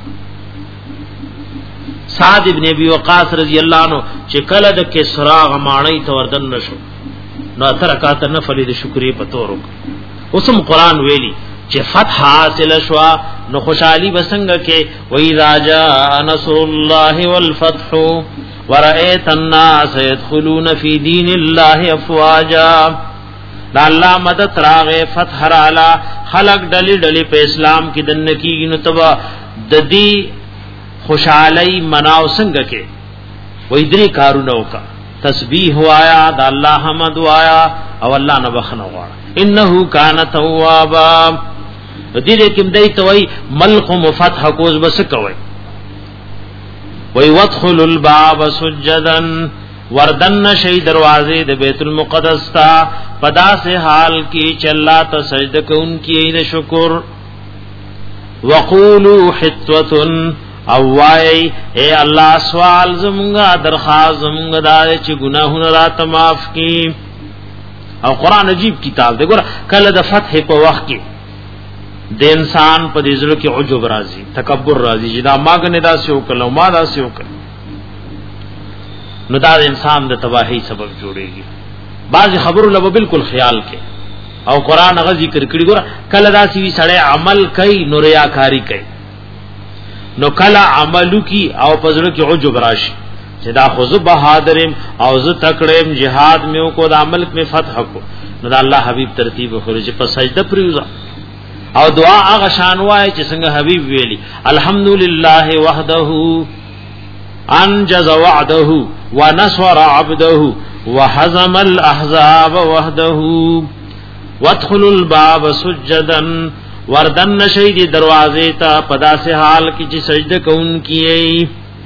سعد ابن ابي وقاص رضی الله عنه چې کله د کسرا غمانې توردن نشو نو اترکات نفل د شکرې په تور اوسم قران ویلی چې فتح حاصل شوا نو خوشحالی بسنګ کې وای راجا نصر الله والفتح ورأيت الناس يدخلون في دين الله افواجا دا الله مدد راغه فتح رالا خلق ډلی ډلی په اسلام کې دن کېږي نو تبا د دې خوشحالی مناو څنګه کې وای درې کارونه وکا تسبیح وایا دا الله حمد وایا او الله نه بخنه غواړه انه کان توابا دې دې کوم دای ته وای ملک مفتح کوز بس کوي وی وادخلوا الباب سجدا وردن شی دروازے د بیت المقدس تا پدا سے حال کی چلا تا سجدہ کون کی د شکر وقولوا حطوة او وای اے الله سوال زمونږه درخواست زمونږه دای چې ګناهونه رات معاف کی. او قران عجیب کتاب دی ګور کله د فتح په وخت کې د انسان په دې زړه کې عجب راځي تکبر راځي چې دا ماګنه دا سیو کلو ما دا سیو کړ نو دا انسان د تباہی سبب جوړيږي. بعض خبرو له بالکل خیال کې او قران هغه ذکر کړی ګور کله دا سی سړی عمل کوي نو ریاکاری کوي نو کله عملو کی او پزړه کې عجب راشي چې دا خو زه بہادرم او زه تکړم jihad میو کو د عمل میں فتح کو نو دا الله حبیب ترتیب خوري چې په سجده پریوزا او دعا هغه شان وای چې څنګه حبیب ویلي الحمدلله وحده انجز وعده ونصر عبده وهزم الاحزاب وحده وادخلوا الباب سجدا وردن شید دروازے تا پدا سے حال کی چې سجده کون کیے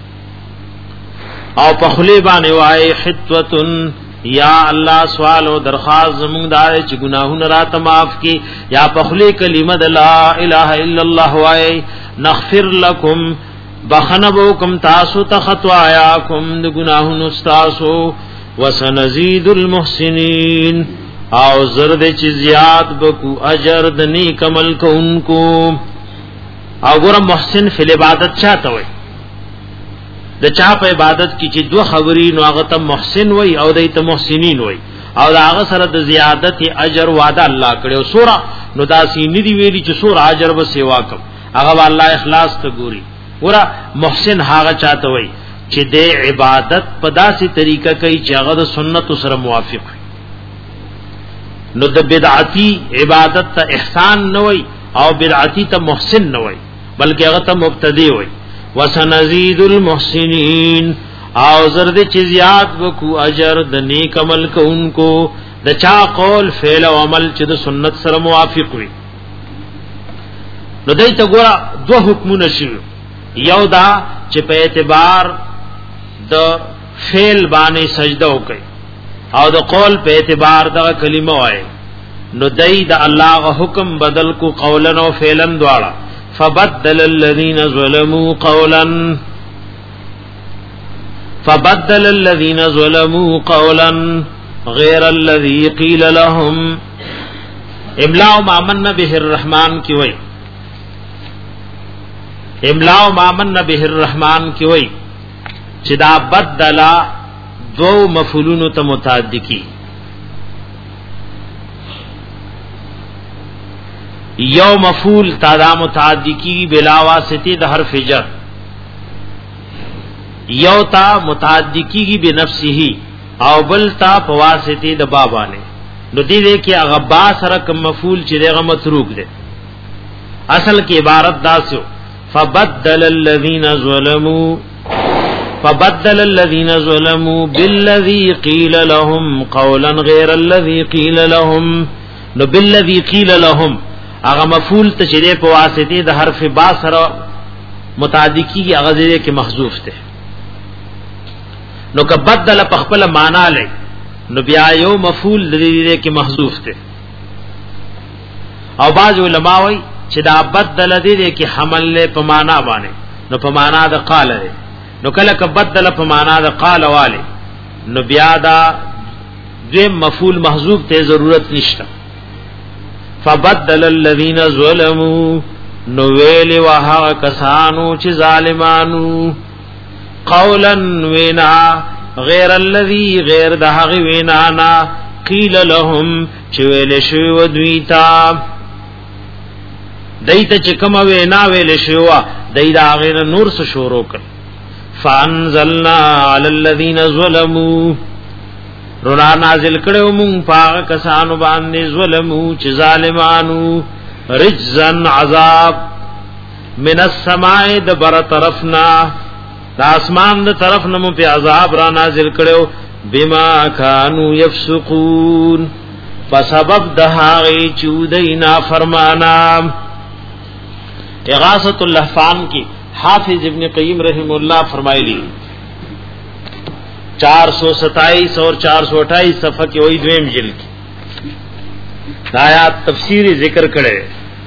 او پخلی باندې وای حتوتن یا الله سوال او درخواست زمونږ دای چې ګناهونه رات معاف کی یا پخلی کلمه لا اله الا الله وای نغفر لكم بخنبوکم تاسو ته خطاياکم د ګناهونو تاسو وسنزيد المحسنين او زرد چی زیاد بکو اجر د نیک عمل کوونکو. او ګور محسن فی عبادت چاته وای د چا په عبادت کی چې دو خبري نو هغه ته محسن وای او دای ته محسنین وای او دا هغه سره د زیادت اجر وعده الله کړو سورہ نو دا سینې دی ویلي چې سورہ اجر به سیوا کوم هغه الله اخلاص ته ګوري. ګور محسن هغه چاته وای چې د عبادت په داسې طریقه کوي چې هغه د سنت سره موافق وي. نو د بدعتی عبادت ته احسان نه وای او بدعتی ته محسن نه وای بلکې هغه ته مبتدی وای. وسنزيد المحسنین او زرد چې زیات وکو اجر د نیک عمل کوونکو د چا قول فعل او عمل چې د سنت سره موافق وي. نو دای ته ګور دوه حکمونه شي یو دا چې په اعتبار د فعل باندې سجده وکړي او د قول په اعتبار د کلمه وای نو دای د الله حکم بدل کو قولا او فعلا دواړه. فبدل الذين ظلموا قولا فبدل الذين ظلموا قولا غير الذي قيل لهم. املاء ما من به الرحمن کی وای املاء ما من به الرحمن کی وای چې دا بدلا دو مفعولون ته متعدی کی یو مفعول تا متعدی کی بلا واسطه د حرف جر یو تا متعدی کی بنفسه او بل تا فواسطه د بابانه نو دې دې کې هغه با سره کوم مفعول چې دغه متروک ده اصل کې عبارت داسو فبدل الذين ظلموا فبدل الذين ظلموا بالذي قيل لهم قولا غير الذي قيل لهم. نو بالذي قيل لهم هغه مفعول ته چې په واسطه د حرف با سره متعدی کیږي هغه ځای کې محذوف ده. نو که بدل په خپل معنا لې نو بیا یو مفعول د دې کې محذوف ده. او بعض علما وایي چې دا بدل دې کې حمل له په معنا باندې نو په معنا د قال ده. نو کله که بدل په معنا د قال والے نو بیا دا دې مفعول محذوف ته ضرورت نشته. فبدل الذين ظلموا نو ویل وها کسانو چې ظالمانو قولا وینا غیر الذي غیر دهغه وینا نا قیل لهم چې ویل شوی ودویتا دایته چې کوم وینا ویل شو دای دا غیر نور څه شروع کړ. فانزلنا علی الذین ظلموا رونا نازل کړو مون پاک کسانو باندې ظلمو چې ظالمانو رجزن عذاب من السماء د بر طرفنا د اسمان د طرف نمو په عذاب را نازل کړو بما كانوا يفسقون په سبب د هغه چودینا فرمانا. اغاثۃ اللهفان کی حافظ ابن قیم رحم اللہ فرمایلی چار سو ستائیس اور چار سو اٹھائیس صفحہ کی وہی دویم جلد کی آیات تفسیری ذکر کرے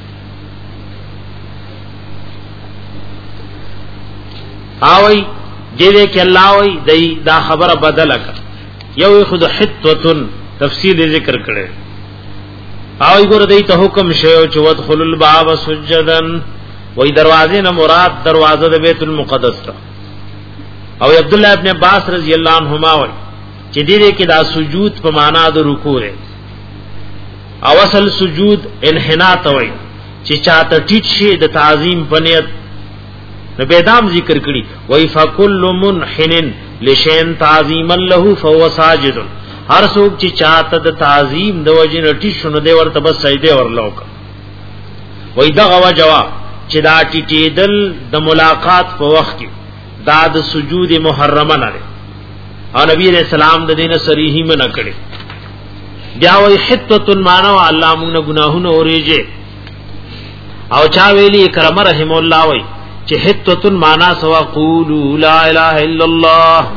آوئی دیوے کہ اللہ وی دی دا خبر بدل کر یو خود حتوتن تفسیر ذکر کرے آوئی گور دی تا حکم شیو چوت خل الباب سجدن وی دروازے نا مراد دروازہ دا بیت المقدس تا او عبداللہ ابن عباس رضی اللہ عنہما وی چی دیدے کہ دا سجود پا مانا دا رکوع ہے او اصل سجود انحنات وی چی چاہتا ٹیٹ شی دا تعظیم پنیت نبیدام ذکر کری وی فکل منحن لشین تعظیما له فهو ساجد ہر سوک چی چاہتا دا تعظیم دا وجن ٹیٹ شنو دے ورطا بس سجدے ورلوکا وی دا غوا جواب چی دا ٹیٹی دل دا ملاقات پا وقت کی دا دا سجود محرمہ نرے اور نبی علیہ السلام دا دین سریحی میں نکڑے بیاوی حتوتن مانو اللہ مونگ گناہون اوریجے او چاویلی اکرم رحم اللہ وی چی حتوتن مانا سوا قولو لا الہ الا اللہ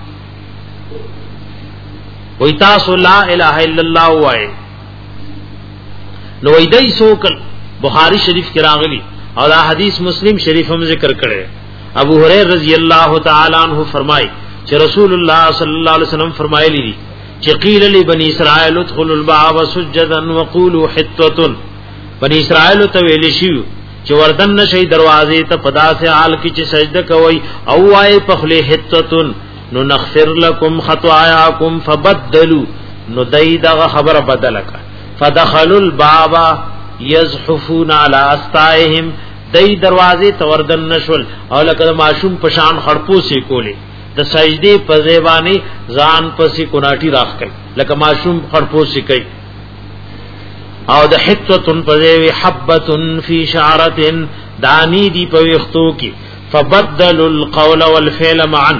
وی تاسو لا الہ الا اللہ وی نو ایدائی سوکل بخاری شریف کی راغلی اور دا حدیث مسلم شریف ہم ذکر کرے ابو ہریرہ رضی اللہ تعالی عنہ فرمائی کہ رسول اللہ صلی اللہ علیہ وسلم فرمائے لی کہ قیل لی بنی اسرائیل ادخلوا الباب سجدا وقولوا حطة بنی اسرائیل تو ویل شیو چې وردن نشي دروازې ته پدا سے حال کی چې سجده کوي او وای پخله حطة نو نغفر لكم خطاياكم فبدلوا نو دای دا خبر بدلک فدخلوا الباب یزحفون علی استائهم دای دروازې توردن نشول او لکه معشوم پشان خړپو سي کوله د سجدي په زیبانی ځان پسې کوناټي راخ کړي لکه معشوم خړپو سي کوي او د حتتن په زیوی حبتن فی شعرتن دانی دی په وختو کې فبدلوا القول والفعل معا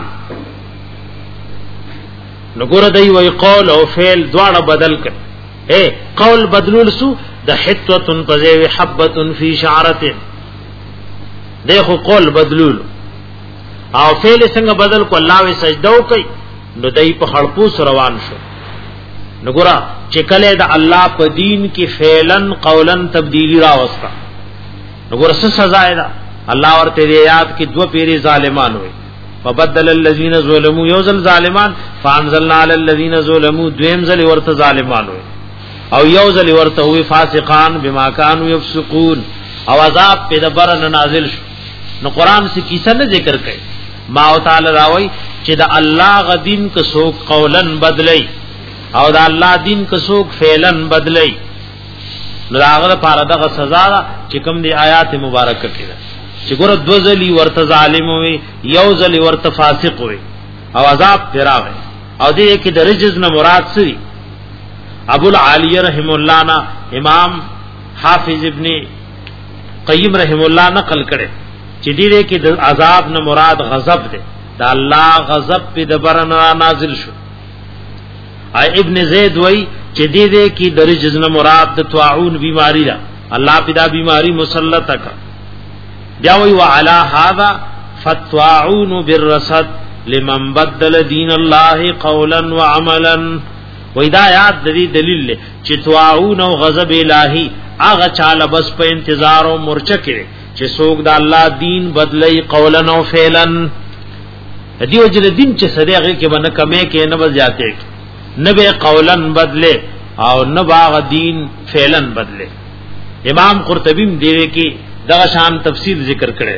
نګور دای وی قول او فعل دواړه بدل کړي اے قول بدلول سو د حتتن په زیوی حبتن فی شعرتن دیکھو قول بدلول او فعل څنګه بدل کو الله وی سجدو کوي نو دای په خړپوس روان شو نګورا چې کله د الله په دین کې فعلن قولن تبدیلی راوستا نګورا څه سزا ده الله ورته یاد کې دو پیری ظالمان وي فبدل الذين ظلموا یوزل ظالمان فانزلنا على الذين ظلموا دویم ځل ورته ظالمان وي او یوزل ورته وي فاسقان بما كانوا يفسقون او عذاب په دبر نازل شو نو قران سے کیسه نه ذکر کړي ما تعالی راوي چې د الله غ دین کو سوک قولن بدلی او د الله دین کو سوک فعلن بدلی نو هغه لپاره دغه سزا چې کوم دی آیات مبارکه کړه چې ګور دو ځلی ورته ظالم وي یو ځلی ورته فاسق وي او عذاب پیراوي او دې کې د رجز نه مراد سری ابو العالی رحم الله نا امام حافظ ابن قیم رحم الله نقل کړي چې دې کې د عذاب نه مراد غضب ده دا الله غضب په دبر نازل شو ای ابن زید وای چې دې دې کې د رجز نه مراد د طاعون بیماری ده الله په دا بیماری مسلط کا بیا وای وعلى هذا فتواعون بالرصد لمن بدل دین الله قولا وعملا وای دا یاد د دې دلیل له چې طاعون او غضب الهی هغه چاله بس په انتظار او مرچه کړي چې څوک د الله دین بدلی قولا او فعلا دیو جن دین چې سریغه کې باندې کمه کې نه بزیاته نه به قولا بدله او نه باغ دین فعلا بدله امام قرطبی دی کې دغه شان تفسیر ذکر کړي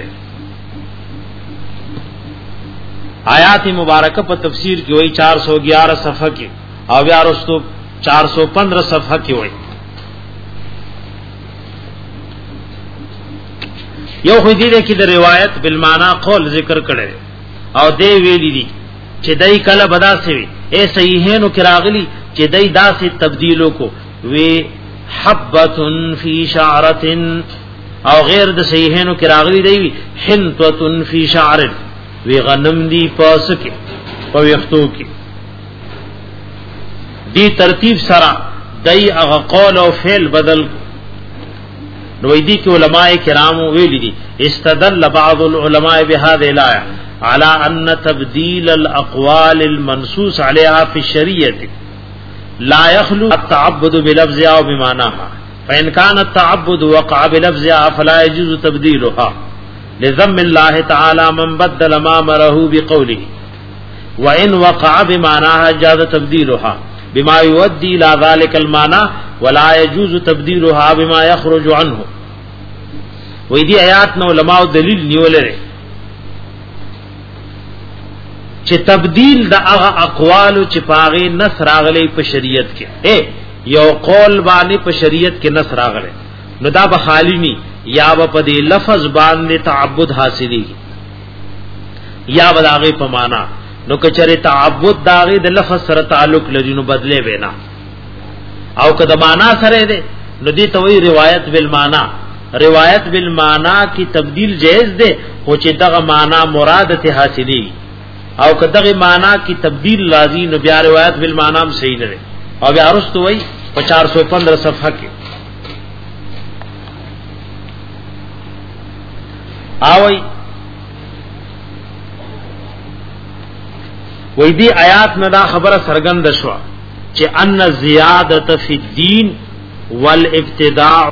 آیات مبارکه په تفسیر کې وای چار سو گیارہ صفحه کې او بیا وروسته چار سو پندرہ صفحه کې وای یو خو دې کې د روایت بالمانا قول ذکر کړي او دی ویلی دي چې دای کله بدا سوي اے صحیحینو کې راغلي چې دای داسې تبدیلو کو وی حبتن فی شعرتن او غیر د صحیحینو کې راغلي دی حنتتن فی شعر وی غنم دی پاس کې په وختو کې دی ترتیب سره دای هغه قول او فعل بدل نو دی کې علماء کرام ویلي دي استدل بعض العلماء بهذه الايه على ان تبديل الاقوال المنصوص عليها في الشريعه لا يخلو التعبد بلفظ او بمعناها فان كان التعبد وقع بلفظها فلا يجوز تبديلها لذم الله تعالى من بدل ما امره بقوله وان وقع بمعناها جاز تبديلها بما يؤدي الى ذلك المعنى ولا يجوز تبديلها بما يخرج عنه. وې دې آیات نو علماء دلیل نیولې چې تبديل د هغه اقوال چې پاغي نص راغلي په شریعت کې اے یو قول باندې په شریعت کې نص راغلي نو دا بخالینی یا په دې لفظ باندې تعبد حاصلي یا بداغه په معنا نو کچره تعبد داغه د لفظ سره تعلق لري نو بدله وینا او کده معنا سره ده نو دي ته وی روایت بالمعنا روایت بالمعنا کی تبدیل جائز ده خو چې دغه معنا مراد ته حاصلي او کدغه معنا کی تبدیل لازم نو بیا روایت بالمعنا هم صحیح نه او بیا ارستو وی په چار سو پندرہ صفحه کې اوی وې دی آیات نه دا خبره سرګند شو چې ان زیادت فی الدین والابتداع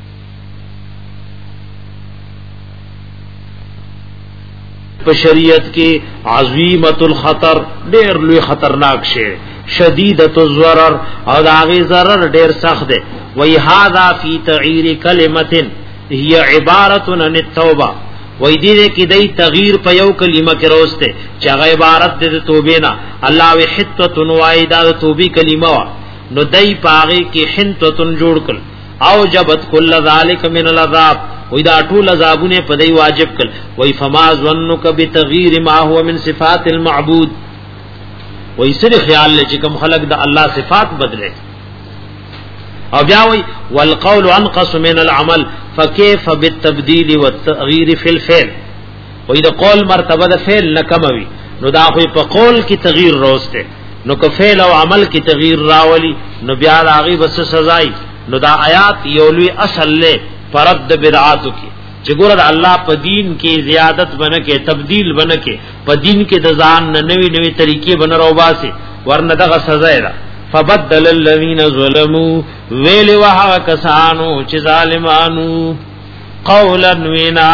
په شریعت کې عظیمت الخطر ډېر لوی خطرناک شی شدیدت الضرر او داغي ضرر ډېر سخت دی وی هذا فی تغییر کلمه هي عبارت عن التوبه وای دې کې دای تغییر په یو کلمه کې روسته چې هغه عبارت د توبې نه الله وی حتتن وای دا د توبې کلمه وا نو دای پاغه کې حنتتن جوړ کړ او جبت کل ذالک من العذاب وای دا ټول عذابونه په دای واجب کړ وای فما ظنک بتغییر ما هو من صفات المعبود وای سره خیال لږ کوم خلق د الله صفات بدله او بیا وی والقول انقص من العمل فكيف بالتبديل والتغيير في الفعل وې د قول مرتبه د فعل نه کموي نو دا خو په قول کې تغییر راوسته نو که فعل او عمل کې تغییر راولي نو بیا هغه بس سزای نو دا آیات یولوی اصل له پرد بدعاتو کې چې ګوره د الله په دین کې زیادت بنه کې تبديل بنه کې په دین کې د ځان نوې نوې طریقې بنه راوباسي ورنه دغه سزا ده فبدل الذين ظلموا ویل وها کسانو چې ظالمانو قولا وینا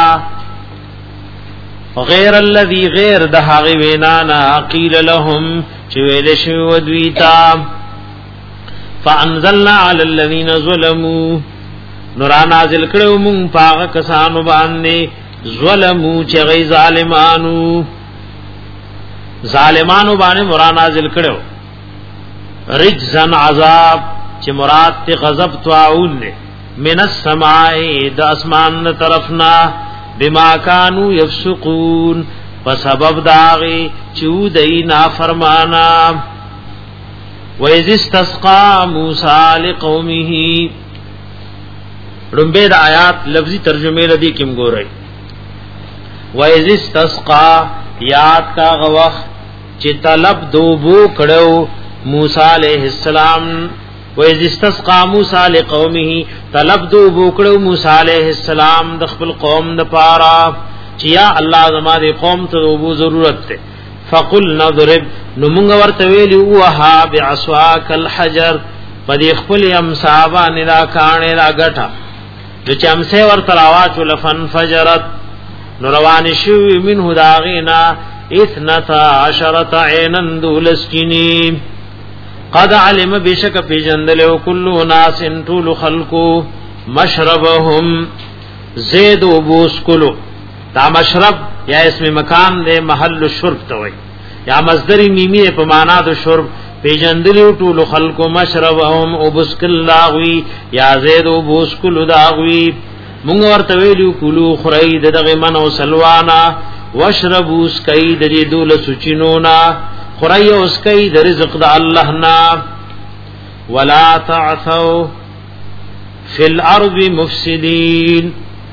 غیر الذي غیر دهغه وینا نا قیل لهم چې ویل شو دویتا فانزلنا على الذين ظلموا نور نازل کړو مون پاغه کسانو باندې ظلمو چې غي ظالمانو ظالمانو باندې مور نازل کړو رجزن عذاب چې مراد ته غضب طاعون نه من السماء د اسمان طرفنا بما كانوا يفسقون فسبب داغي چودای نافرمانا وَإِذِ اسْتَسْقَى مُوسَى لِقَوْمِهِ رمبه د آیات لفظی ترجمه لدی کیم ګورئ وَإِذِ اسْتَسْقَى یاد کا غوخ چې طلب دوبو کړو موسی علیہ السلام وَإِذِ اسْتَسْقَى مُوسَى لِقَوْمِهِ طلب دوبو کړو موسی علیہ السلام د خپل قوم د پاره چې یا الله زموږ قوم ته دوبو ضرورت ده فقل نضرب نو مونږ ورته ویلو وها بعصاك الحجر پدې خپل امصابا ندا کانه را غټه چې امسه ورته راواچو لفن فجرت نو روان شو منه داغینا اثنتا عشرة عینا دولسکنی قد علم بشک فی جندلو کلو ناس طول خلقو مشربهم زید و بوسکلو دا مشرب یا اسم مکان دے محل الشرب توئی یا مصدر میمی په معنا د شرب پیجندلو ټول خلق مشربهم او بسکل لاغوی یا زید او بوسکل داغوی مونږ ورته ویلو کلو خرید دغه من او سلوانا واشربوا اسکید دې دول سچینونا خری او اسکید رزق د الله نا ولا تعثوا فی الارض مفسدین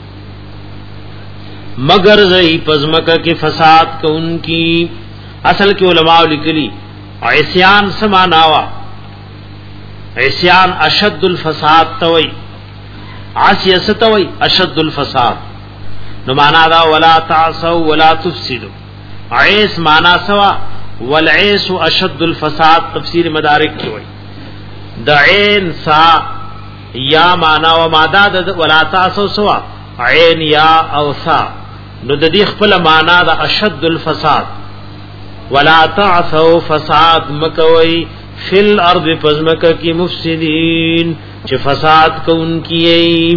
مگر زئی پزمکا کی فساد کو ان کی اصل کے علماء لکلی عصیان سماناوا عصیان اشد الفساد توئی عاصیه ستوي اشد الفساد نو معنا دا ولا تعصوا ولا تفسدوا عیس معنا سوا والعیس اشد الفساد تفسیر مدارک کی وای د عین سا یا معنا و ماده د ولا تعصوا سوا عین یا او سا نو د دې خپل معنا د اشد الفساد ولا تعصوا فساد مکوي فل ارض پزمک کی مفسدین چې فساد کوونکی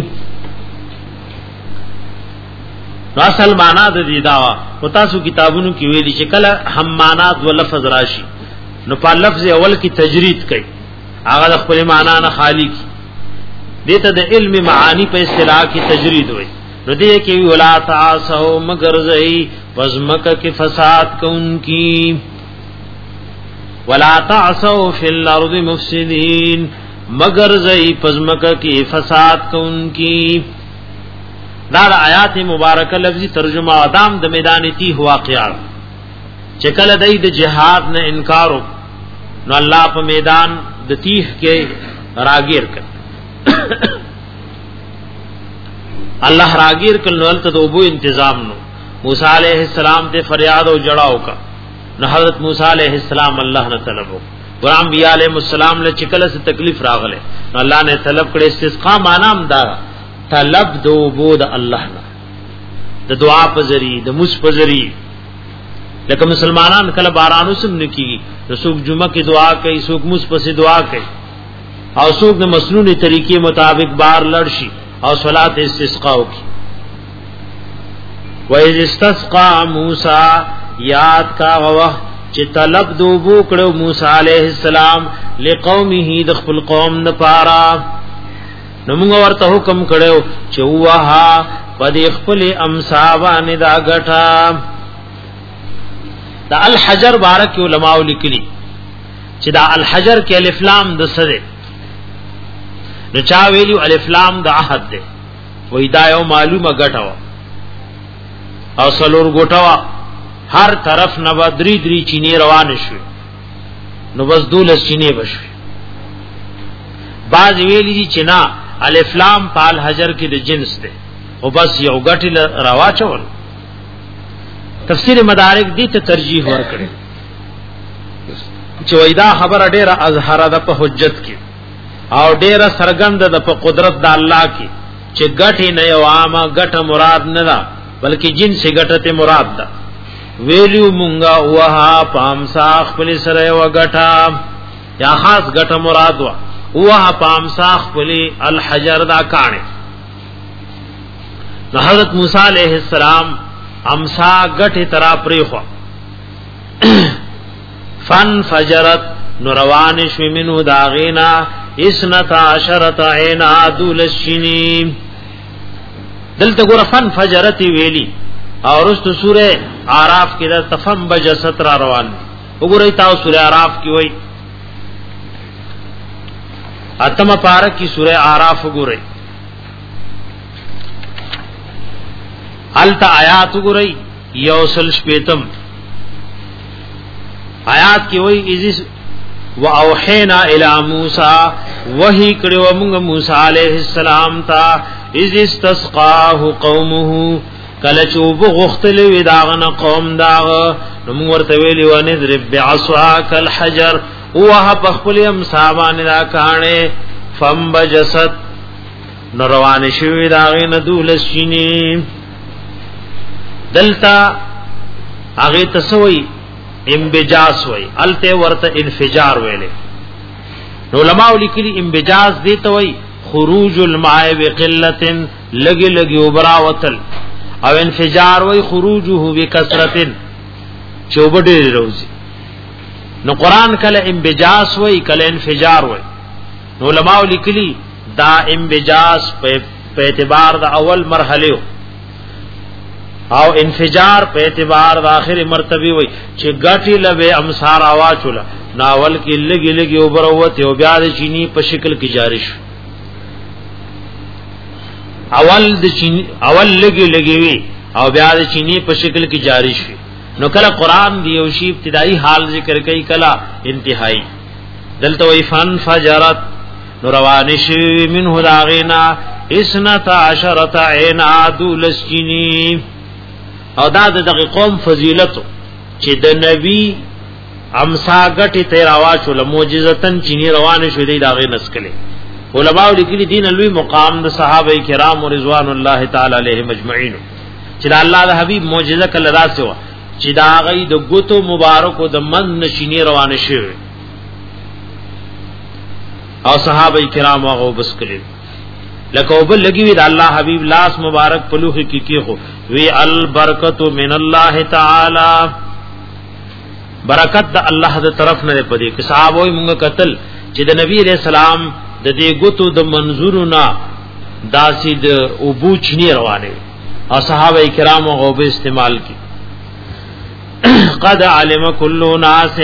اصل معنا د دې دا او تاسو کتابونو کې ویلي چې کله هم معنا د لفظ راشي نو په لفظ اول کې تجرید کوي هغه د خپل معنا نه خالی کی دته د علم معانی په اصطلاح کې تجرید وایي نو دې کې ولا تعصوا مگر زئی پزمک کې فساد کوونکی ولا تعصوا فی الارض مفسدین مگر زئی پزمک کې فساد کوونکی دا آیات مبارکه لفظی ترجمه ادم د میدان تیه واقعا چې کله دای د جهاد نه انکار نو الله په میدان د تیه کې راگیر کړ الله راگیر کړ نو ته دوبو تنظیم نو موسی علیہ السلام ته فریاد او جړاو کا نو حضرت موسی علیہ السلام الله نه طلبو ور انبیاء علیہ السلام له چکله سے تکلیف راغله نو الله نے طلب کړي استسقا معنی دا طلب دو بود الله نه د دعا په ذریعہ د مس په ذریعہ لکه مسلمانان کله بارانو سم نکی رسوک جمعه کی دعا کوي سوک مس په سي دعا کوي او سوک د مسنونی طریقې مطابق بار لړشي او صلات استسقاء کی و اذ استسقى موسی یاد کا غوه چې طلب دو بو کړو موسی علیہ السلام لقومه د خپل قوم نه پاره نو موږ ورته حکم کړو چې وها پدې خپل امسا باندې دا غټا دا الحجر بارک علماء لیکلي چې دا الحجر کې الف لام د سره نو چا ویلو الف لام د عهد ده وې دا یو معلومه غټا او سلور غټا هر طرف نه بدري دري چيني روان شي نو بس دولس چيني بشي باز ویلي چې نا الف لام پال حجر کې د جنس ده او بس یو غټی روا چول تفسیر مدارک دي ته ترجیح ورکړي چې وېدا خبر ډېره اظهار ده په حجت کې او ډېره سرګند ده په قدرت د الله کې چې غټی نه یو عامه غټه مراد نه ده بلکې جنس غټه مراد ده ویلو مونږه وها پامسا خپل سره و غټه یا خاص غټه مراد وا وها پامسا خپل الحجر دا کانه نو حضرت موسی علیہ السلام امسا غټه ترا پریخوا فن فجرت نوروان شو منو داغینا اسنتا عشرت عینا دولشنی دلته ګور فن فجرت ویلی اور رست سورہ اعراف کې د تفم بج ستر روان وګورئ تاسو سورہ اعراف کې وای اتم پارک کی سورہ اعراف وګورئ التا آیات وګورئ یوسل شپیتم آیات کې وای ایز واوحینا الی موسی وحی کړو موږ موسی علیہ السلام ته اذ استسقاه قومه کله چوب غختل وی داغه قوم داغ نو موږ ورته ویلی و نه ضرب بعصاک الحجر وه بخل یم صاحبان دا کانه فم بجست نو روان شوی داغه نه دولشینی دلتا هغه تسوی انبجاس وی الته ورته انفجار ویلې نو علماء لیکلي انبجاس دی ته وی خروج الماء بقله لګي لګي وبراوتل او انفجار وی خروجه بکثرتن چوبډې روزي نو قران کله انبجاس وی کله انفجار وی نو علماء لیکلي دا انبجاس په اعتبار د اول مرحله او انفجار په اعتبار د اخر مرتبه وي چې غټي لبه امسار اواچولا ناول کې لګي لګي وبروت او بیا د چینی په شکل کې جاری شو اول د چینی اول لګي لګي وي او بیا د چینی په شکل کې جاری شو نو کله قران دی او شی ابتدایي حال ذکر کوي کله انتهایی دلته وی فن فجرت نو روان شي منه داغینا اسنتا عشرت عین دولسچینی او دا دغه قوم فضیلت چې د نبی امسا غټي تیروا شو معجزتن چینی روان شو دی داغه نسکله علماء لیکلي دین لوی مقام د صحابه کرام رضوان الله تعالی علیهم اجمعین چې الله د حبیب معجزه کله راسه و چې دا غي د ګوتو مبارکو د من نشینی روان شي او صحابه کرام هغه بس کړي لکه وبل لګي وی د الله حبیب لاس مبارک په لوخي کې کې خو وی البرکت من الله تعالی برکت د الله د طرف نه پدې کې صحابه موږ قتل چې د نبی رسول الله د دې ګوتو د منظورنا داسې د ابو چنی روانه او صحابه کرام هغه به استعمال کی قد علم كل ناس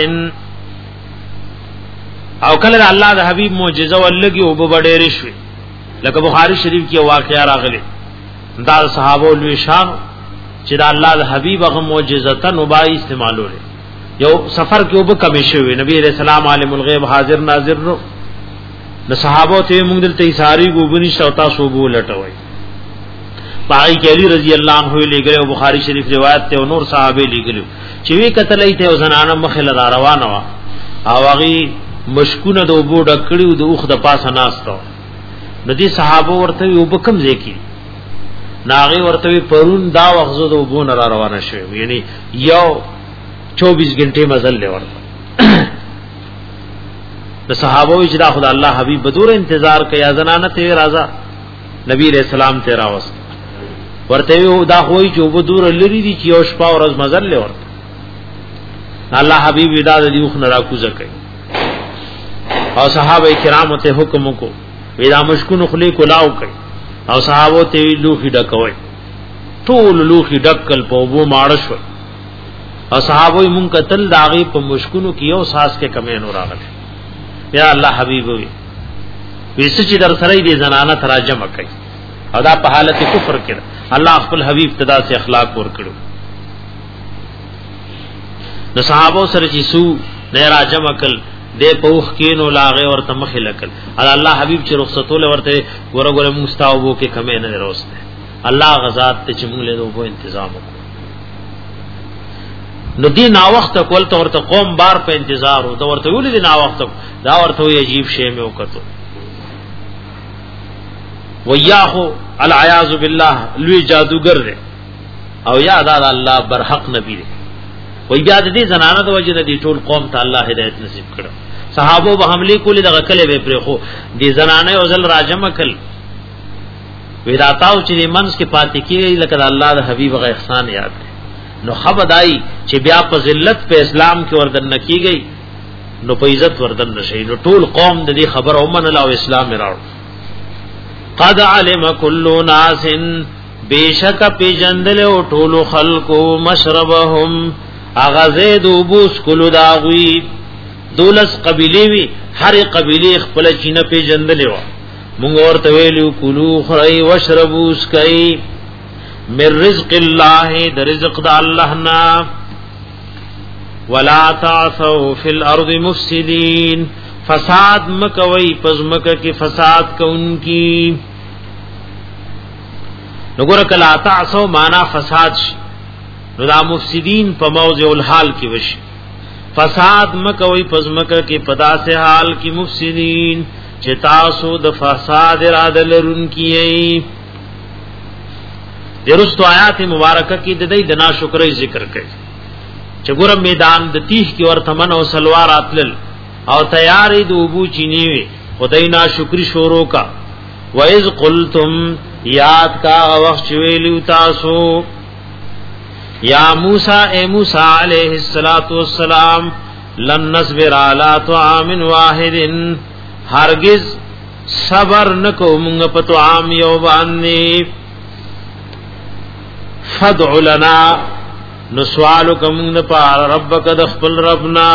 او کله الله د حبیب معجزه ولګي او به ډېر شوي لکه بخاری شریف کې واقعا راغلي دا صحابه لوی شان چې د الله د حبیب هغه معجزه نو با استعمالول یو سفر کې وب کمی شوی نبی رسول الله عالم الغیب حاضر ناظر نو د صحابه ته موږ دلته ساری ګوبني شوتا صوبو لټوي پای کې علی رضی الله عنه لګره بخاری شریف روایت ته نور صحابه لګلو چې وی قتل ایته او زنانه مخله را روانه وا او هغه مشکونه د وبو ډکړیو د اوخ د پاسه ناستو ندی صحابه ورته یو بکم ځکی ناغي ورته پرون دا وغزو د وبو نه را روانه شوی یعنی یو چوبیس غنټه مزل لورته د صحابه چې دا خدای الله حبیب بدور انتظار کیا زنانه ته راځه نبی رسول الله ته راوست ورته یو دا خوې چې بدور لري دي چې او شپه ورځ مزل لورته الله حبیب ودا د دیوخ نه راکوزه کوي او صحابه کرام ته حکم کو ودا مشکون خلی کو لاو کوي او صحابه ته لوخي ډکوي ټول لوخي ډکل په وبو ماړشو او صحابه مون قتل داغي په مشکونو کې یو ساس کې کمې نور راغله یا الله حبیب وي ویسه چې در سره دې زنانه تراجم کوي او دا په حالت کفر کې الله خپل حبیب تدا سے اخلاق ور کړو نو صحابه سره چې سو نه راجم کل دې پوخ کې نو لاغه ورته مخې لکل الله حبیب چې رخصتول ورته ګور ګور مستاوبو کې کمې نه وروسته الله غزاد ته چې موږ له دوه تنظیم وکړو نو دی نا وخت کول ته ورته قوم بار په انتظار وو دا ورته ولې دی نا وخت دا ورته وی عجیب شی مې وکړو ویاهو العیاذ بالله لوی جادوګر دی او یا دا الله برحق نبی دی وی بیا دې زنانه د وجه دې ټول قوم ته الله هدایت نصیب کړو صحابه به حمله کولې دغه کله به پرې خو دې زنانه او ځل راجم کړ وداتاو چې منس کې پاتې کیږي لکه الله د حبیب غ احسان یاد دی نو خبردای چې بیا په ذلت په اسلام کې وردن نکیږي نو په عزت وردن نشي نو ټول قوم د دې خبر او من الله اسلام راو قد علم كل ناس بیشک پیجندل او ټول خلقو مشربهم اغزید وبوس کلو داوی دولس قبیله وی هر قبیله خپل چینه پیجندل و مونږ ورته ویلو کلو خړی وشربو اسکای من رزق الله در رزق د الله نا ولا تعثوا فی الارض مفسدین فساد مکوي پزمکه کې فساد کوونکی نګور کلا تعثوا معنا فساد شي نو دا مفسدین په موضع الحال کې وشي فساد مکوي پزمکه کې پدا سے حال کې مفسدین چې تاسو د فساد اراده لرونکي درستو آیات مبارکه کې د دې د ناشکرۍ ذکر کوي چې ګورم میدان د تیح کې ورته من او سلوار اتل او تیاری د ابو چینی وي خدای ناشکری شروع کا وَإِذْ قُلْتُمْ یاد کا وخت ویلو تاسو یا موسی اے موسی علیہ الصلوۃ والسلام لن نصبر علی طعام واحد ہرگز صبر نکو موږ په طعام یو باندې فدع لنا نسوالک من پار ربک د خپل ربنا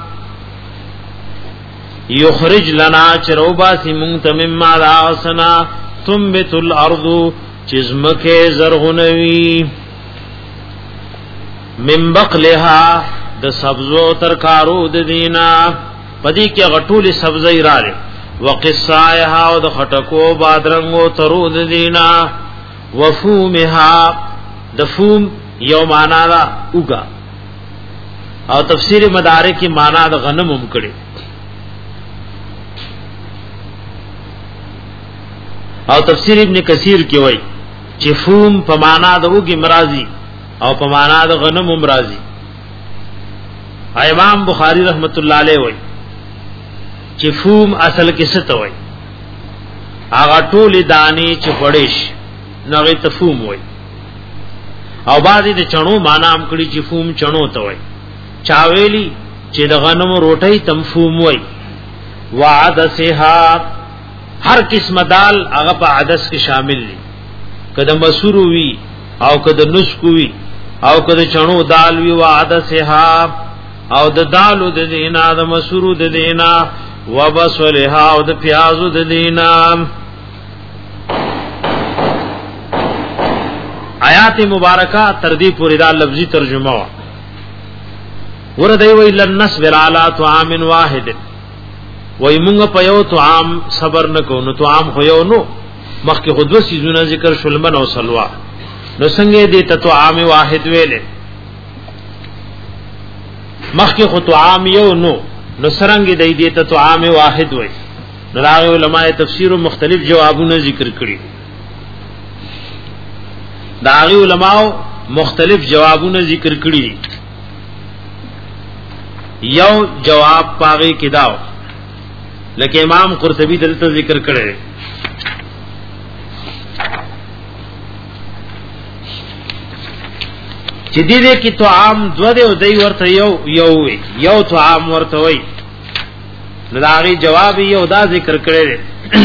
یخرج لنا چروبا سی مونږ مما راسنا تنبت الارض چزمکه زرغنوی من بقلها د سبزو ترکارو د دینا پدې کې غټول سبزی راړي وقصائها او د خټکو بادرنګو ترو د دینا وفومها د فوم یو معنا دا اوګه او تفسیر مدارک کی معنا د غنم هم کړي او تفسیر ابن کثیر کی وای چې فوم په معنا د اوګي مرাজি او په معنا د غنم هم مرাজি امام بخاری رحمت الله علیه وای چې فوم اصل کې څه ته وای هغه ټول دانی چې پړېش نوې تفوم وای او بعضی د چڼو معنا هم کړي چې فوم چڼو ته وای چاویلی چې د غنم روټي تم فوم وای وعدسها هر قسم دال هغه په عدس کې شامل دي کده مسور وی او کده نسکو وی او کده چڼو دال وی وعدسها او د دالو د دینا د مسورو د دینا وبصلها او د پیازو د دینا آیات مبارکہ تردی پوری دا لفظی ترجمه وا ورده وی لنصبر علی طعام واحد وی مونږ په یو طعام صبر نکو نو طعام خو یو نو مخکې خود وسیزونه ذکر شلمن او سلوا نو څنګه دې ته طعام واحد ویلې مخکې خو طعام یو نو نو څنګه دې دې ته طعام واحد وای نو راغ علماء تفسیر مختلف جوابونه ذکر کړي داغی علماء مختلف جوابونه ذکر کړي یو جواب پاغي کداو لکه امام قرطبی دلته ذکر کړي چې دې دې کې طعام دو دې او دې ورته یو یو وي یو طعام ورته وي نو داغي جواب یو دا ذکر کړي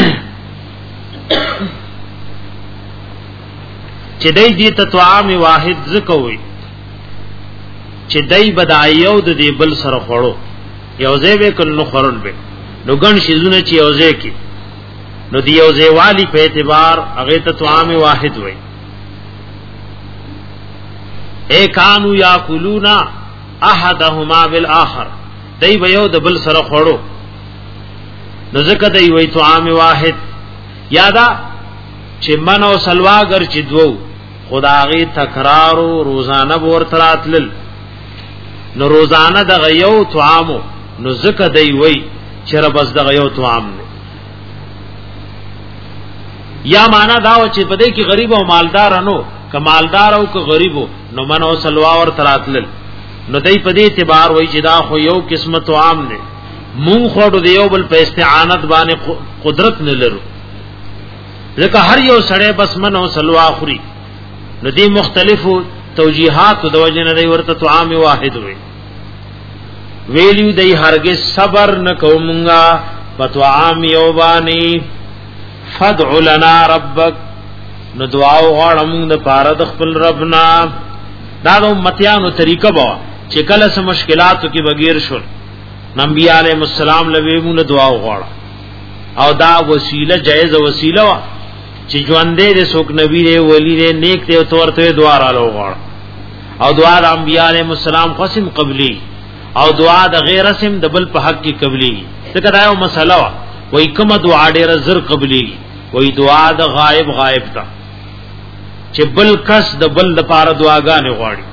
چې دای دې ته طعام واحد زکوي چې دای بدایو د دې بل سره خورو یو ځای به کله خورل به نو ګن شیزونه چې یو ځای کې نو دی یو ځای والی په اعتبار هغه ته طعام واحد وي اے کانو یاکلونا احدهما بالاخر دای به یو د بل سره خورو نو ځکه دای وي طعام واحد یادا چې من او سلواګر چې دوو خداغي تکرار او روزانه ورتراتل نو روزانه د غيو طعامو نو زکه دی وی چر بس د غيو طعام نه یا معنا دا و چې بده کې غریب او مالدار نو کمالدار او که غریبو نو من او سلوا ورتراتل نو دای په دې اعتبار وی چې دا خو یو قسمه طعام نه مون خوړو دیو بل په استعانت باندې قدرت نه لرو ځکه هر یو سړی بس من او سلوا خوري نو دی مختلفو توجیحات د وجه نه ورته طعام واحد وي ویلیو دی هرگز صبر نکومنگا پتوعام یوبانی فدع لنا ربک نو دعاو غاړم د پاره د خپل ربنا دا د امتیانو طریقه بوا چې کله سم مشکلاتو کې بغیر شول نبی علیہ السلام لویمونه دعاو غاړه او دا وسیله جایز وسیله وا چې ژوندې د څوک نبی دی ولی دی نیک دی او تورته دعا را لوغړ او دعا د انبیاء علیهم السلام قسم قبلی او دعا د غیر اسم د بل په حق کې قبلی څنګه دا یو مسله وا وای کومه دعا ډیره زر قبلی وای دعا د غائب غائب تا چې بل کس د بل لپاره دعاګانې غواړي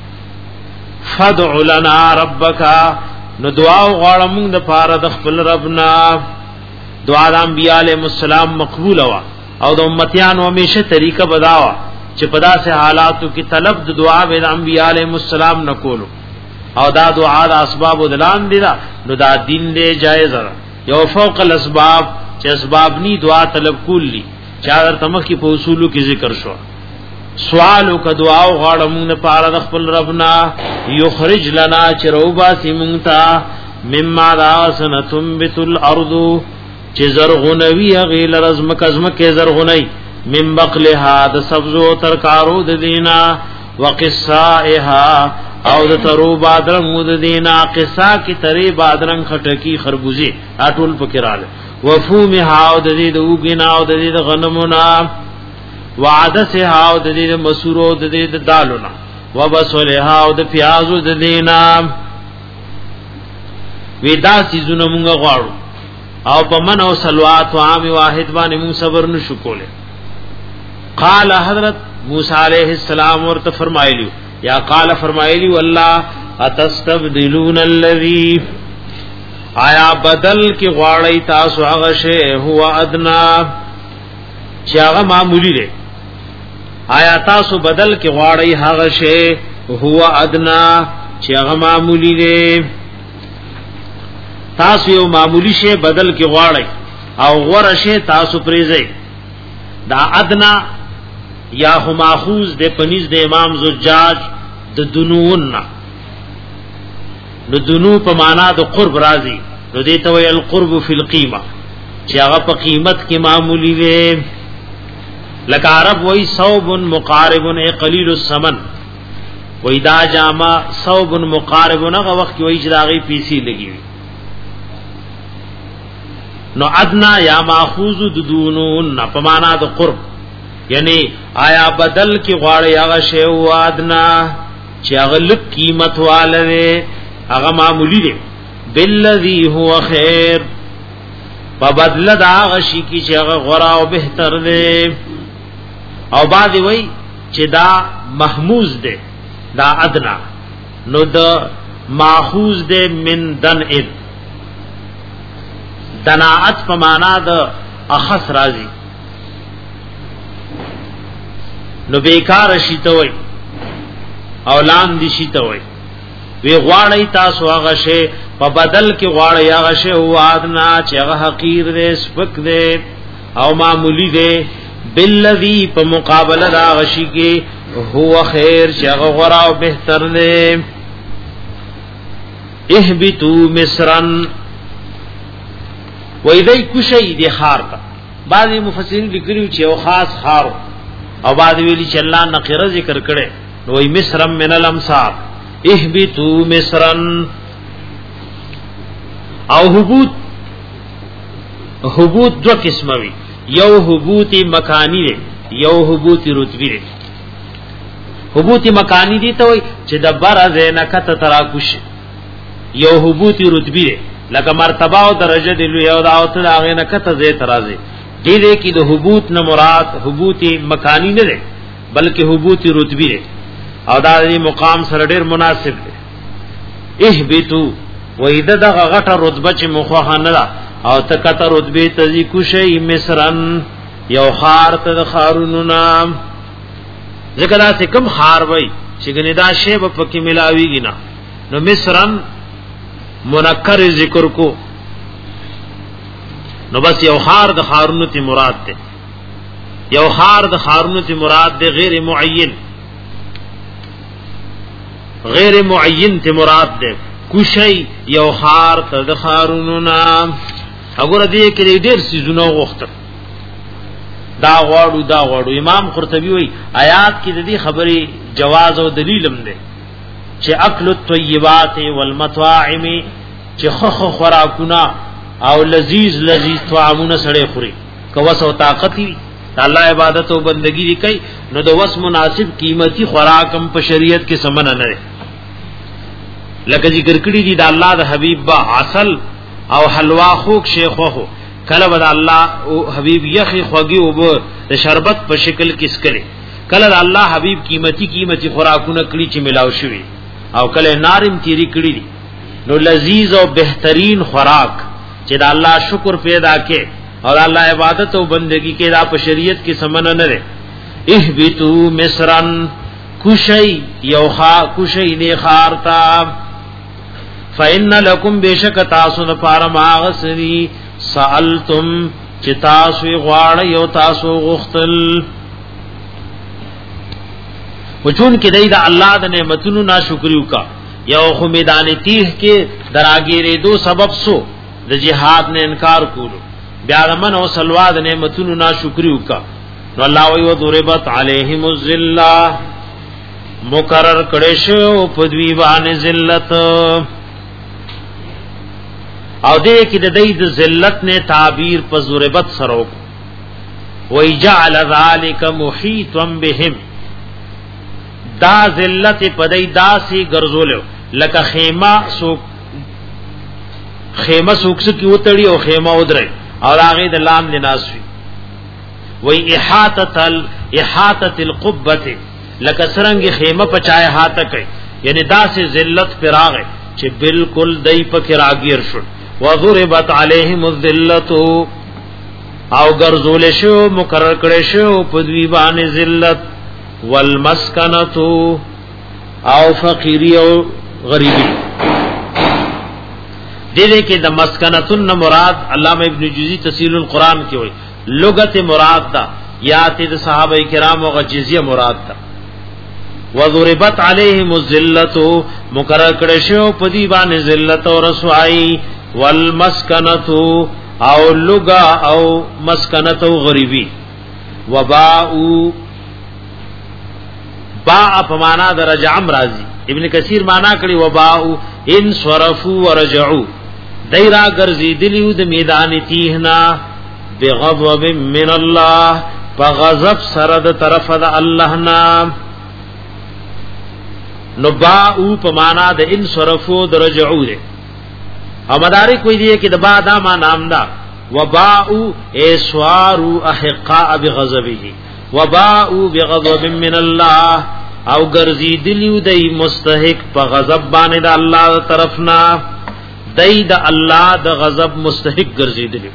فدع لنا ربک نو دعا غواړم موږ د پاره د خپل ربنا دعا د انبیاء علیهم السلام مقبول وا او د امتیانو همیشه طریقه بداوا چې په داسې حالاتو کې طلب د دعا د انبیاء علیهم السلام نکولو او دا دعا د اسباب دلان دي نو دا دین دی جایز را یو فوق الاسباب چې اسباب ني دعا طلب کولی چا درته مخ کې په اصولو کې ذکر شو سوالو کا دعا او غاړه مونږ نه پاره د خپل ربنا یخرج لنا چروبا سیمونتا مما دا سنتم الارض چې زرغونوي غیل رزم کزم کې زرغونی من بقلها د سبزو ترکارو د دینا وقصائها او د ترو بادرنګ د دینا قصا کی تری بادرنګ خټکی خربوزي اټول پکراله وفومها او د دې د وګینا او د دې د غنمونا وعدسها او د دې د مسورو د دې د دالونا وبصلها او د پیازو د دینا ودا سيزونه مونږ غواړو او پمن او صلوات و عام واحد باندې مون صبر نشو کوله. قال حضرت موسی علیہ السلام ورته فرمایلی یا قال فرمایلی والله اتستبدلون الذی آیا بدل کی غواړی تاسو هغه شی هو ادنا چې هغه معمولی دی، آیا تاسو بدل کی غواړی هغه شی هو ادنا چې هغه معمولی دی، تاسو یو معمولی شی بدل کی غواړی او غوړه شی تاسو پریزئ. دا ادنا یا هو ماخوذ د پنځ د امام زجاج د دنون، نو دنو په معنا د قرب راځي، نو دې ته وی القرب فی القیمه چې هغه په قیمت کې معمولی وي. لکه عرب وی ثوب مقارب ای قلیل الثمن، وی دا جامه ثوب مقارب هغه وخت وی چې داغي پیسي لګي وي. نو ادنا یا ماخوذ د دونون په معنا د قرب، یعنی آیا بدل کی غواړی هغه شی او ادنا چې هغه لږ قیمت والے هغه معمولی دی، بالذی هو خیر په بدل دا هغه شی کی چې هغه غورا او بهتر دی. او بعد وی چې دا محموز دی دا ادنا، نو د ماخوذ دی من دن اد، دناعت په معنا د اخص راځي، نو بیکار شي ته وای او لاندې شي ته وای. وی غواړی تاسو هغه شی په بدل کې غواړی هغه شی او ادنا چې هغه حقیر دی، سپک دی او معمولی دی، بالذی په مقابله دا غشي کې هو خیر چې هغه غورا او بهتر دی. اهبتوا مصرن وای دای کوشي دی خار کا، بعضی مفسرین لیکلي چې یو خاص خار، او بعد ویلی چې الله نقره ذکر کړي نو وی مصر من الامصار. اهبتوا مصرن او حبوط، حبوط دو قسمه وی، یو حبوط مکانی دی یو حبوط رتبی دی. حبوط مکانی دی ته وی چې د بر زینکت تراکوش، یو حبوط رتبی دی لکه مرتبه او درجه دی لوی او دا او ته هغه نکته زی ترازی دی دی کی د حبوط نه مراد حبوط مکانی نه دی بلکې حبوط رتبی دی، او دا د مقام سره ډیر مناسب دی. اهبتو وېدا دغه غټه رتبه چې مخه نه ده او تکته رتبه تزي کوشي مصرن یو خار ته خارونو نام ذکر دا کم خار وای چې ګنې دا شی په پکې ملاويږي نه، نو مصرن منکر ذکر کو، نو بس یو خار د خارونو تی مراد ده، یو خار د خارونو تی مراد ده، غیر معین غیر معین تی مراد ده. کوشی یو خار ته د خارونو نام، وګوره دې کې ډېر سيزونه وخت دا غواړو دا غواړو. امام قرطبي وایي آیات کې د دې خبرې جواز او دلیل هم ده چې اکل الطیبات والمطاعم چې خخ خوراکونه او لذیذ لذیذ طعامونه سره خوري، کوس او طاقت وي الله عبادت او بندگی کوي، نو د وس مناسب قیمتي خوراکم په شریعت کې سمن نه لري. لکه ذکر کړی دي د الله د حبیب با عسل او حلوا خوک شیخو، کله بد الله او حبیب یخي خوږي او د شربت په شکل کې اسکلي، کله د الله حبیب قیمتي قیمتي خوراکونه کړی چې ملاو شوی، او کله نارم تیری کړی دي. نو لذیذ او بهترین خوراک چې د الله شکر پیدا کې او د الله عبادت او بندگی کې دا په شریعت کې سمن نه لري. اهبتو مصرن کوشی یوخا کوشی نه خارتا، فإن لكم بشک تاسو د پاره ماغسری سالتم چې تاسو غواړی یو تاسو غختل، وچون کې دای د الله د نعمتونو ناشکریو کا. یو خو میدان تیه کې دراګیرې دو سبب سو د جهاد نه انکار کولو، بیا من او سلوا د نعمتونو ناشکریو کا. نو الله وی و ضربت علیهم الذلہ، مقرر کړي شو په دوی باندې ذلت، او دې کې د دې د ذلت نه تعبیر په ضربت سره وی جعل ذلک محیطا بهم، دا ذلت په دې داسي ګرځولو لکه خیمه سو خیمه سوکس کی وتړي او خیمه ودري او هغه د لام لناسوي وی احاطه ال احاطه القبه لکه سرنګ خیمه پچای هاته کوي یعنی داسې ذلت پراغه چې بالکل دای په کې راګیر شو وضربت عليهم الذلت او ګرځول شو مقرر کړي شو په دوی باندې ذلت والمسکنه او فقیری او غریبی دې کې د مسکنتن مراد علامه ابن جوزی تفسیر القرآن کې وایي لغت مراد دا یا ته د صحابه کرام او جزیه مراد دا وضربت عليهم الذلت مقرر کړي شو په دې باندې ذلت او رسوایی والمسکنه او لغا او مسکنه او غریبی وباء باء په معنا د رجع راضی ابن کثیر معنا کړي وباء ان صرفوا ورجعوا دایرا ګرځیدلیو د میدان تیهنا بغضب من الله فغضب سره د طرف د الله نام نباء په معنا د ان صرفوا درجعوا ده او مدارک کوئی دی کہ دبا دا ما نام دا وباء اسوار احقاء بغضبه وباء بغضب من الله او ګرځیدلیو د مستحق په غضب باندې د الله طرفنا دای د الله د غضب مستحق ګرځیدلی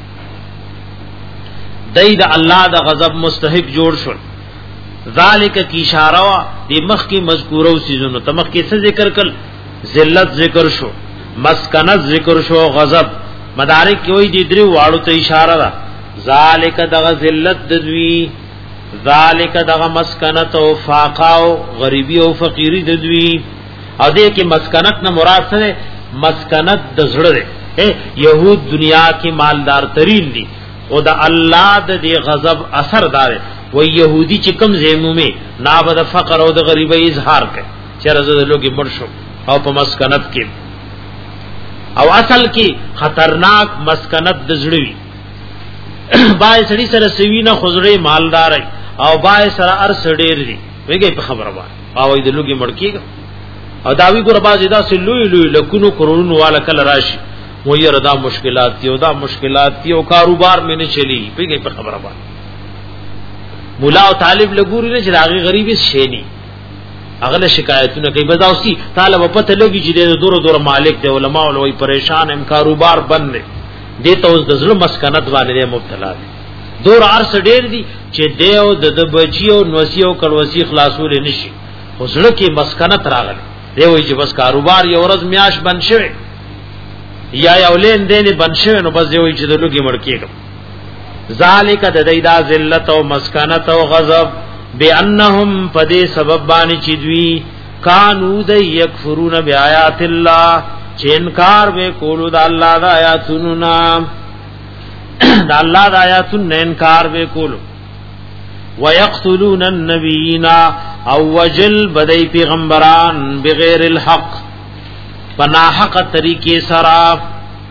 دای د الله د غضب مستحق جوړ شو ذالک کی اشاره وا د مخ کی مذکورو سيزونو تمخ کی څه ذکر کړ ذلت ذکر شو مسکنت ذکر شو غضب مدارک کی وای د درو واړو ته اشاره ده ذالک د ذلت د دوی ذالک د مسکنت او فاقا او غریبی او فقیری د دوی او دې کې مسکنت نه مراد څه مسکنت د زړه ده يهود دنیا کې مالدار ترين دي او د الله د دې غضب اثر دار و يهودي چې کوم زمومه نابد فقر او د غریبۍ اظهار کوي چې رزه لوګي مرشو او په مسکنت کې او اصل کې خطرناک مسکنت د زړوي بای سړي سره سوینه خزړې مالدار او بای سره ارس ډېر دي ویګي په خبره وای او د لوګي مړکیږي او داوی ګور باز ادا سه لوی لوی لکونو کرونو والا کل راشي مو یې ردا مشکلات دی او دا مشکلات دی او کاروبار مې نه چلی پیږي په خبره باندې مولا او طالب لګوري نه چې هغه غریب شي نه اغله شکایتونه کوي بزاوسی طالب پته لګي چې د دور دور مالک دی علماء او وی پریشان هم کاروبار بند دی دته اوس د ظلم مسکنت باندې مبتلا دي دور ارس ډیر دي چې دیو د بچیو نوسیو کلوسی خلاصول نشي وسړه کې مسکنت راغله دی وی چې بس کاروبار یو ورځ میاش بند شوی یا یو لین دین بند شوی نو بس دی وی چې د لوګي مړ کېږي ذالک د دیدا ذلت او مسکنت او غضب بانهم پدې سبب باندې چې دوی کانو د یکفرون بیاات الله چې انکار به کولو د الله د آیاتونو نام د الله د آیاتونو انکار به کولو ويقتلون النبيين او وجل بدای پیغمبران بغیر الحق پنا حق طریقې سره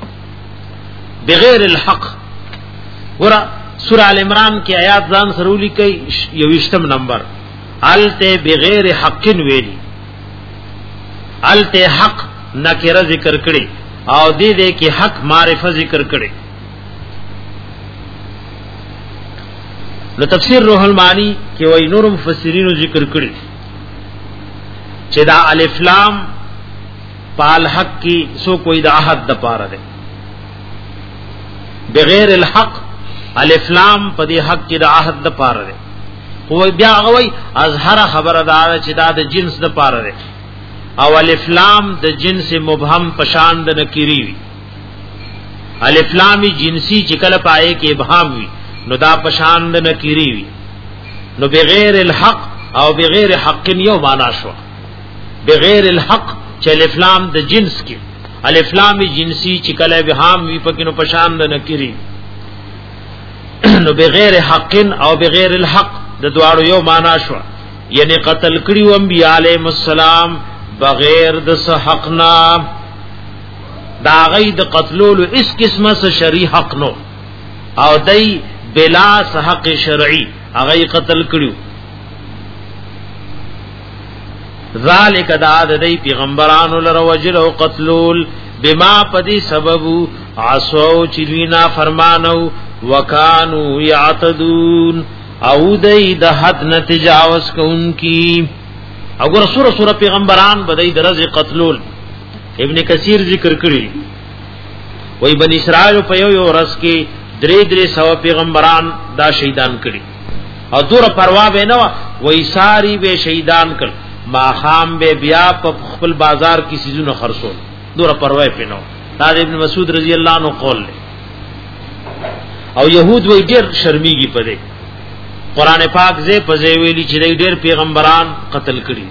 بغیر الحق ورا سورہ ال عمران کی آیات ځان سرولی کوي یوشتم نمبر الته بغیر حق ویلی الته حق نکره ذکر کړي او دې دې کې حق معرفه ذکر کړي نو تفسیر روح المانی کې وای نور مفسرینو ذکر کړي چې دا الف لام پال حق کی سو کوئی دا احد د پاره ده بغیر الحق الف لام په دې حق کې د عهد د پاره ده خو بیا غوي ازهر خبره ده چې دا د جنس د پاره ده او الف لام د جنس مبهم پشان د نکری وی الف لام جنسی چې کله پائے کې ابهام وی نو دا پشان د نکری وی نو بغیر الحق او بغیر حق یو معنا شو بغیر الحق چې الف لام د جنس کې الف لام جنسی چې کله ابهام وی پکې نو پشان د نکری نو بغیر حق او بغیر الحق د دواړو یو معنا شو یعنی قتل کړي انبیاء علیهم السلام بغیر د حق نه دا غي د قتلولو اس قسمه سره شرعي حق نو او دای بلا حق شرعي هغه قتل کړي ذالک دا د دې پیغمبرانو لره وجل او قتلول بما پدی سبب عصوا چوینا فرمانو وکانو یعتدون او دای د حد نه تجاوز کوونکی. اگر سوره سوره پیغمبران بدای درز قتلول ابن کثیر ذکر کړی وای بنی اسرائیل په یو یو رس کې درې درې سو پیغمبران دا شهیدان کړي او دور پروا به نه وای ساری به شهیدان کړ ما خام به بیا په خپل بازار کې سيزونه خرصول دور پروا په نه. دا ابن مسعود رضی الله عنه قول او يهود وای ډیر شرمېږي پدې قران پاک زې پځې ویلي چې ډېر پیغمبران قتل کړي.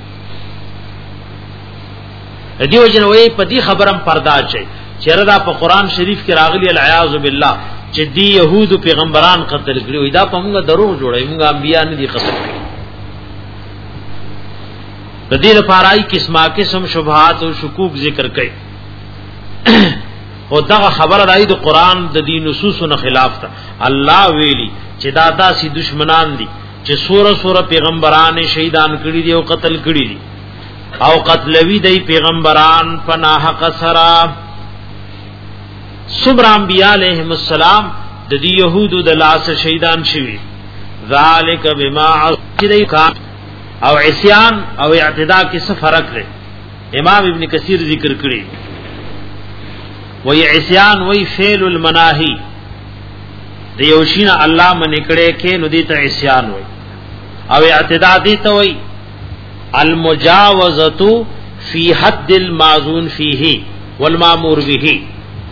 دیو جن وې په دې خبرم پردا شي چیرې دا په قران شریف کې راغلي العیاذ بالله چې دی يهود پیغمبران قتل کړي وي دا په موږ دروغ جوړي موږ انبیا نه دي قتل کړي. د دې لپاره ای قسمه قسم شبهات او شکوک ذکر کړي او دا خبره راځي د قران د دې نصوصونو خلاف ده. الله ویلي چې دا داسې دشمنان دي چې سوره سوره پیغمبران شهیدان کړي دي او قتل کړي دي او قتلوي دی پیغمبران پناه قصرا صبر انبیاء علیہم السلام د دې يهودو د لاس شهیدان شوي. ذالک بما عصوا او عصيان او اعتداء کې څه فرق دی امام ابن کثیر ذکر کړی وی عصيان وی فعل المناهی د یوشینا الله من کړه کې نو دي ته عصيان وی او اعتداء دي ته وی المجاوزه فی حد الماذون فیه والمامور به.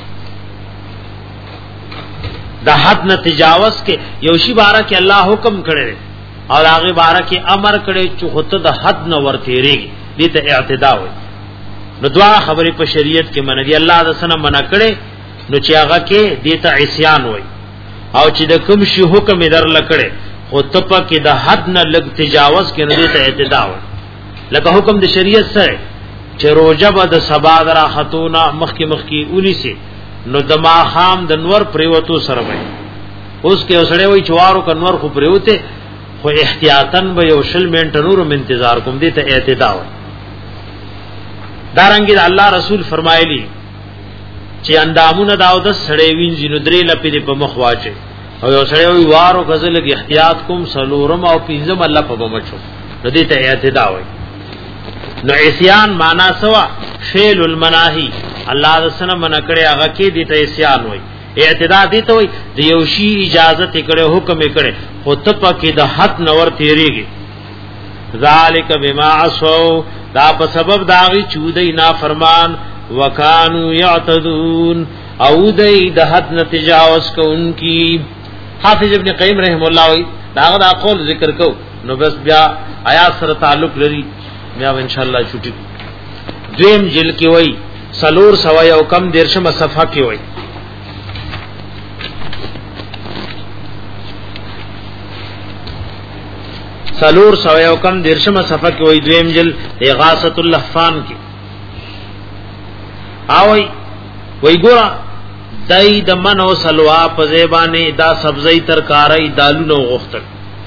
دا حد نه تجاوز کې یوشي بارا کې الله حکم کړي او هغه بارا کې امر کړي چې خود د حد نه ورتيري دي ته اعتداء وي. نو دوا خبرې په شریعت کې منځي الله د سنه منع کړي نو چې هغه کې دي ته عصيان وي او چې د کوم شي حکم در لکړي خو ته په کې د حد نه لګ تجاوز کې نه دي ته اعتداء وي. لکه حکم د شریعت سره چې روزه به د سبا درا خاتونا مخکې مخکې اولی سي نو د ما خام د نور پریوتو سره وي اوس کې اوسړې وي چوارو ک نور خو پریوته خو احتیاطاً به یو شل منټ نورم انتظار کوم دي ته اعتداء وي. دارنګ الله رسول فرمایلی چې اندامونه داو د سړې وینځي نو درې لپې په مخ واچي او یو سړې وي وارو غزل کې احتیاط کوم سلورم او پینځم الله په بمچو نو دي ته اعتداء وي. نو عصيان معنا سوا فعل المناهی الله د سنه منع کړي هغه کې دي ته عصيان وي. اعتداء دي ته وي د یو شی اجازه کړي حکم کړي خو ته پکې د حد نور تیریږي. ذالک بما عصوا دا په سبب داغي چودای نافرمان وکانو یعتدون او دای د حد نه تجاوز کوونکی. حافظ ابن قیم رحم الله وی داغه دا قول ذکر کو نو بس بیا آیات سره تعلق لري بیا ان شاء الله چټي دیم جل کې وای سلور سوای او کم دیرشم صفحه کې وای سلور سوای او کم دیرشم صفحه کې وای دویم جل اغاثه اللهفان کې اوای وای ګور دای د منو سلوا په زبانه دا سبزی ترکارای دالو نو غختل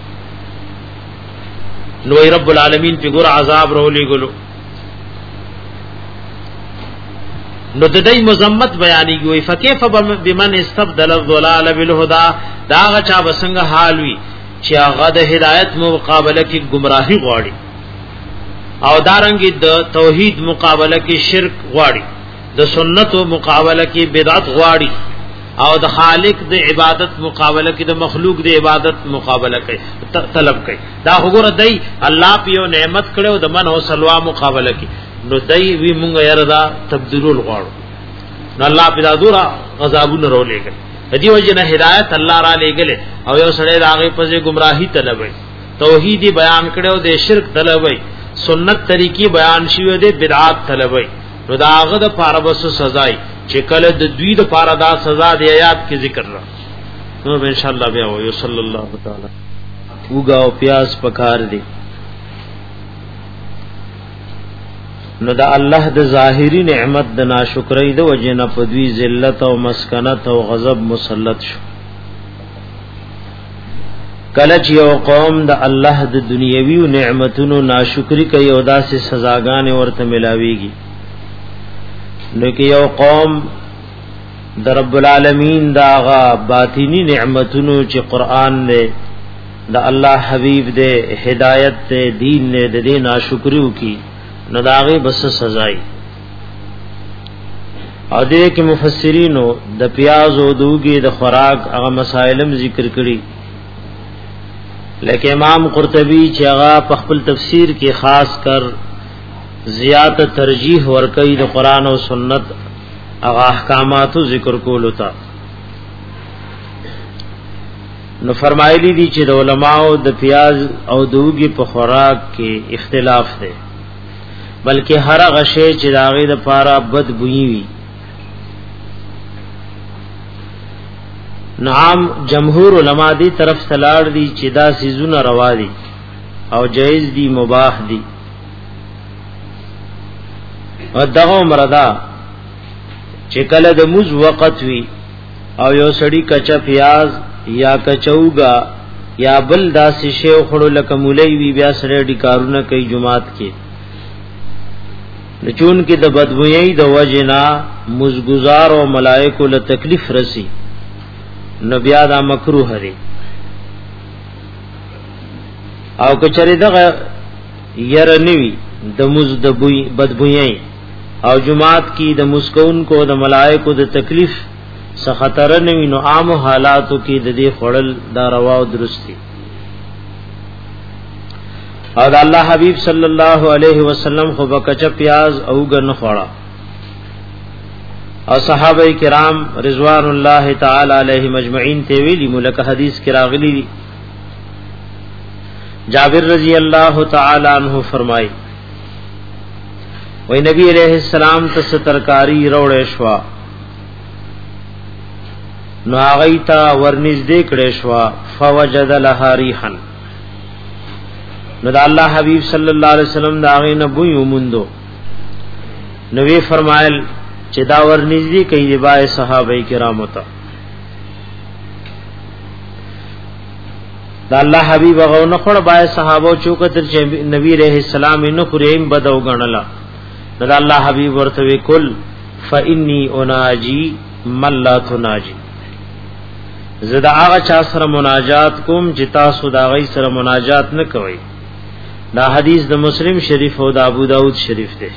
نو رب العالمین په ګور عذاب رولې ګلو نو د دې مذمت بیانېږي وي فكيف بمن استبدل الضلال بالهدى دا غچا بسنګ حال وي چې هغه د هدایت مقابله کې گمراهي غواړي او دارنګ د توحید مقابله کې شرک غواړي د سنت مقابله کې بدعت غواړي او د خالق د عبادت مقابله کې د مخلوق د عبادت مقابله کوي طلب کوي دا وګوره دی الله پیو نعمت کړو د من او سلوا مقابله کوي نو دای وی مونږ یاره تبدیلول غواړو نو الله په دادورا غضبونه رولېږي دې وجه نه هدایت الله را لېګل او یو سړی راغې پځې گمراهی طلبوي توحیدی بیان کړو د شرک طلبوي سنت طریقې بیان شوی د بدعات طلبوي نو دا هغه د پاره بس سزا چې کله د دوی د پاره دا سزا د آیات کې ذکر را نو ان شاء الله بیا وي صلی الله تعالی وګاو پیاس پکار دی نو دا الله د ظاهری نعمت د ناشکرۍ د وجنه په دوی ذلت او مسکنت او غضب مسلط شو. کله چې یو قوم د الله د دنیوي نعمتونو ناشکری کوي او داسې سزاګانې ورته ملاويږي نو کې یو قوم در رب العالمین داغا باطینی نعمتونو چې قرآن دے دا اللہ حبیب دے ہدایت دے دین نے دے ناشکریو کی نو داغی بس سزائی او دے کہ مفسرینو د پیاز او دوگی د خوراک اغا مسائلم ذکر کری لیکن امام قرطبی چې اغا پخپل تفسیر کی خاص کر زیادہ ترجیح ورکی د قرآن و سنت اغا احکاماتو ذکر کولو تا نو فرمایلی دی چې د علماء د پیاز او دوگی په خوراک کې اختلاف ده بلکې هر غشی چې داغه د پاره بد بوئی وي نعم جمهور علما دی طرف سلاړ دی چې دا سيزونه روا دي او جایز دی مباح دی او دغه مردا چې کله د موز وخت وی او یو سړی کچا پیاز یا کچوګا یا بل داسې شی خړو لکه مولای وی بیا سره ډی کارونه کوي جمعات کې چون کې د بدبوئی د وجنا مزګزار او ملائکه له تکلیف رسی نو بیا دا مکروه دی او کچری دغه ير نیوی د مز د بوئی بدبوئی او جمعات کی د مسکون کو د ملائکو د تکلیف څخه خطر نیوی نو عام حالاتو کې د دې خړل دا روا او درستی او د الله حبیب صلی الله علیه وسلم خو بکچ پیاز او غن خوړه او صحابه کرام رضوان الله تعالی علیهم اجمعین ته ویلی ملک حدیث کې راغلی دی جابر رضی اللہ تعالی عنہ فرمائی وی نبی علیہ السلام تس ترکاری روڑے شوا نو آغیتا ورنزدے کڑے شوا فوجد لها ریحن نو دا اللہ حبیب صلی اللہ علیہ وسلم دا آغی نبوی اموندو نوی فرمائل چه دا ورنزدی کئی دبائے صحابہ کرامتا دا الله حبیب هغه نه خړ بای صحابه چوکتر چې نبی رحم السلام نو خریم بدو غنلا دا الله حبیب ورته وکول فانی اناجی من لا تناجی زدا هغه چا سره مناجات کوم چې تاسو دا غي سره مناجات نه کوي دا حدیث د مسلم شریف او د ابو داود شریف دی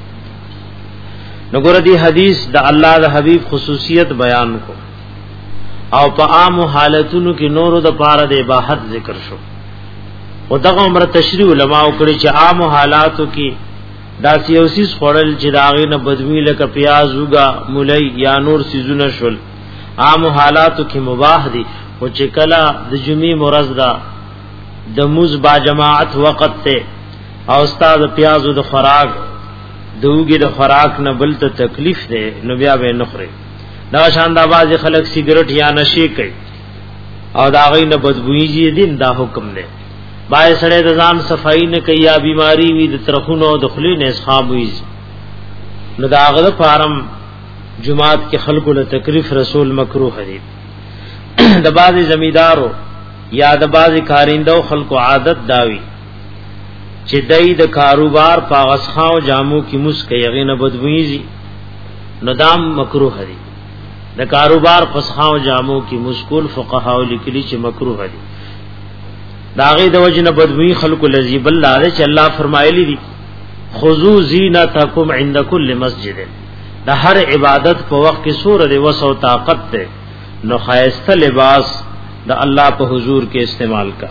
نګور دی حدیث د الله د حبیب خصوصیت بیان کو او په عام حالتونو کې نورو د پاره د اباحت ذکر شو او دغه عمر تشریح علماء کړي چې عام حالاتو کې دا سیوسیس خورل چې داغه نه بدوی لکه پیاز وګا مولای یا نور سيزونه شول عام حالاتو کې مباح دي او چې کله د جمعې مرز دا د موز با جماعت وخت ته او استاد پیازو د خوراک دوګي د خوراک نه بل ته تکلیف ده نو بیا به نخره دا شان دا باز خلک سیګریټ یا نشي کوي او دا غي نه بدبوئی جی دین دا حکم نه بای سړی د ځان صفائی نه کوي یا بیماری وي د ترخونو د خلی نه اسخاب وي نو دا غره فارم جمعات کې خلکو له تکلیف رسول مکروه دی د باز زمیدارو یا د باز کاریندو خلکو عادت داوي چې دای د کاروبار پاغسخاو جامو کې مسکه یغې نه بدبوئی جی نو دام مکروه دی د کاروبار پسخاو جامو کی مشکل فقهاو لیکلی چې مکروه دي داغه د وجنه بدوی خلق لذیب الله چې الله فرمایلی دي خذو زینتکم عند کل مسجد د هر عبادت په وخت کې سور دی وسو طاقت ته نو خایسته لباس د الله په حضور کې استعمال کا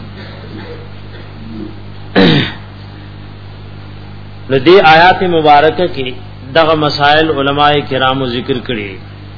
د دې آیات مبارکه کې دغه مسائل علماء کرامو ذکر کړي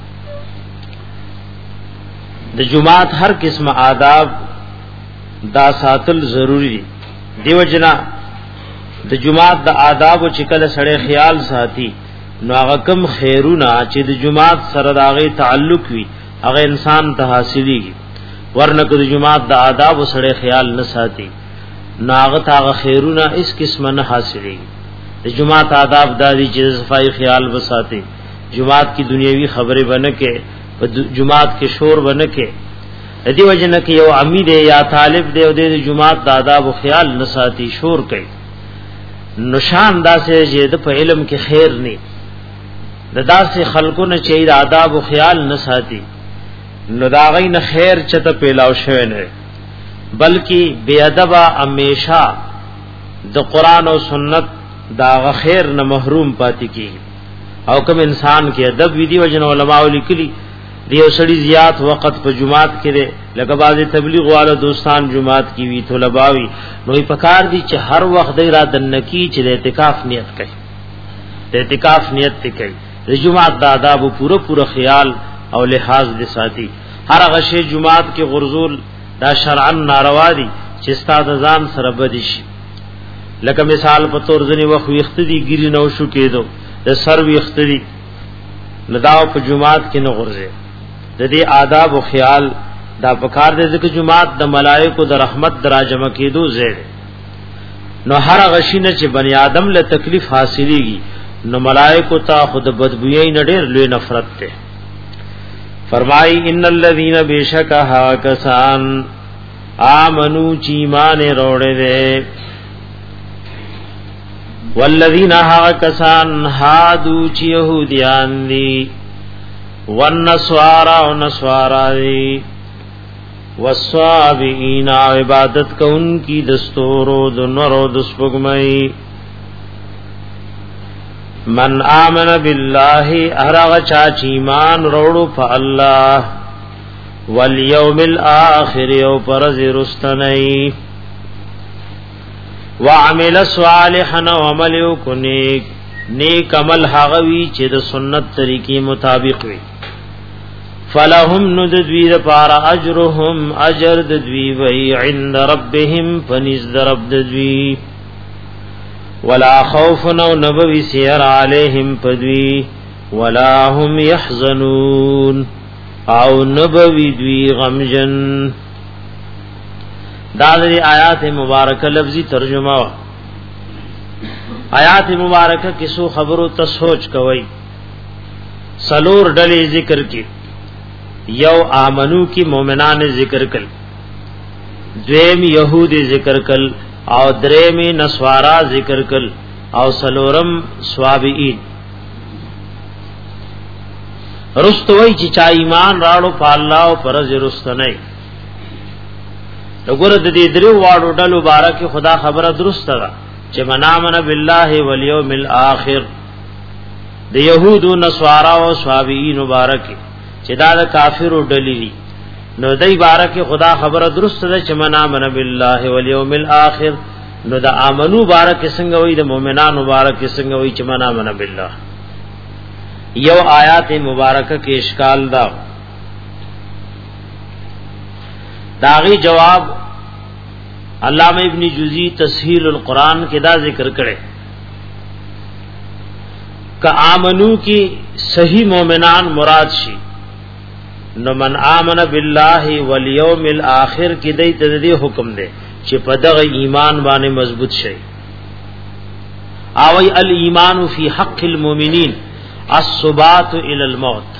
د جمعات هر قسم آداب دا ساتل ضروری دی دیو جنا د جمعات د آداب او چکل سړی خیال ساتي نو هغه کم خیرونه چې د جمعات سره داغه تعلق وي هغه انسان ته حاصلېږي ورنه د جمعات د آداب او سړی خیال نه ساتي نو هغه هغه خیرونه اس قسم نه حاصلېږي د جمعات آداب دادی چې صفائی خیال وساتي جمعات کی دنیوي خبره بنه کې په جمعات کې شور ونه کې دې وجنه کې یو امید یا طالب دی او د جمعات د آداب او خیال نساتی شور کوي نشان داسې چې د په علم کې خیر نه د داسې خلقونه چې آداب او خیال نه ساتي نو دا غي نه خیر چته پیلاو شوی نه بلکې بے ادب همیشه د قران او سنت دا خیر نه محروم پاتې کی او کوم انسان کې ادب وی دی وجن علماء لیکلي دیو سړي زیات وخت په جمعات کې لري لکه باز تبلیغ والو دوستان جمعات کې وی طلباوی نو پکار دي چې هر وخت د اراده نکی چې د اعتکاف نیت کوي د اعتکاف نیت کوي د جمعات د آداب پوره پوره خیال او لحاظ دي ساتي هر هغه شی جمعات کې غرزول دا شرعاً ناروا دي چې استاد ځان سره بدی شي لکه مثال په تور ځنی وخت وختدي ګری نو شو کېدو د سر وختدي لداو په جمعات کې نه غرزه د دې آداب او خیال دا پکار دې ځکه جمعات د ملائکو د رحمت دراجمه کېدو زید نو هر غشینه چې بنی آدم له تکلیف حاصلېږي نو ملائکو ته خود بدبوئی نه ډېر لوی نفرت ته فرمای ان الذين بشکها کسان آمنو چی ایمان روڑے دے والذین ها کسان هادو چی یہودیان دی والنسوارا و نسوارا دی والصابئین عبادت کا ان کی دستورو دنورو دسپگمئی من آمن باللہ ارغ چاچ ایمان روڑو پا اللہ والیوم الآخر یو پرز رستنئی وعمل صالحا وعملیو کو نیک نیک عمل حغوی چه د سنت طریقی مطابق وی فلهم نددوی د پارا اجرهم اجر ددوی وی عند ربهم فنز د رب ددوی ولا خوف نو نبوی سیر علیہم پدوی ولا هم يحزنون او نبوی دوی غمجن دادری آیات مبارکہ لفظی ترجمہ آیات مبارکہ کسو خبرو تا سوچ کوئی سلور ڈلی ذکر کی یو آمنو کی مومنان ذکر کل دویم یہود ذکر کل او دریم نسوارا ذکر کل او سلورم سوابئین رستوی چی چا ایمان راڑو پا اللہ و پرز رستنی لگورد دی دریو وارو ڈلو بارک خدا خبر درست دا چی منامن باللہ والیوم الآخر دی یہود و نسوارا و سوابئین بارک چی دا دا کافر و ڈلی دی نو دای بارک خدا خبر درست ده چې من امن بالله والیوم الاخر نو دا امنو بارک څنګه وای د مؤمنانو بارک څنګه وای چې من امن بالله یو آیات مبارکه کې اشکال دا داغي جواب علامہ ابن جوزی تسهیل القرآن کې دا ذکر کړي ک امنو کی صحیح مؤمنان مراد شي نو من آمن بالله والیوم الاخر کی دی تدی حکم دے چې په دغه ایمان باندې مضبوط شي او الایمان فی حق المؤمنین الثبات الی الموت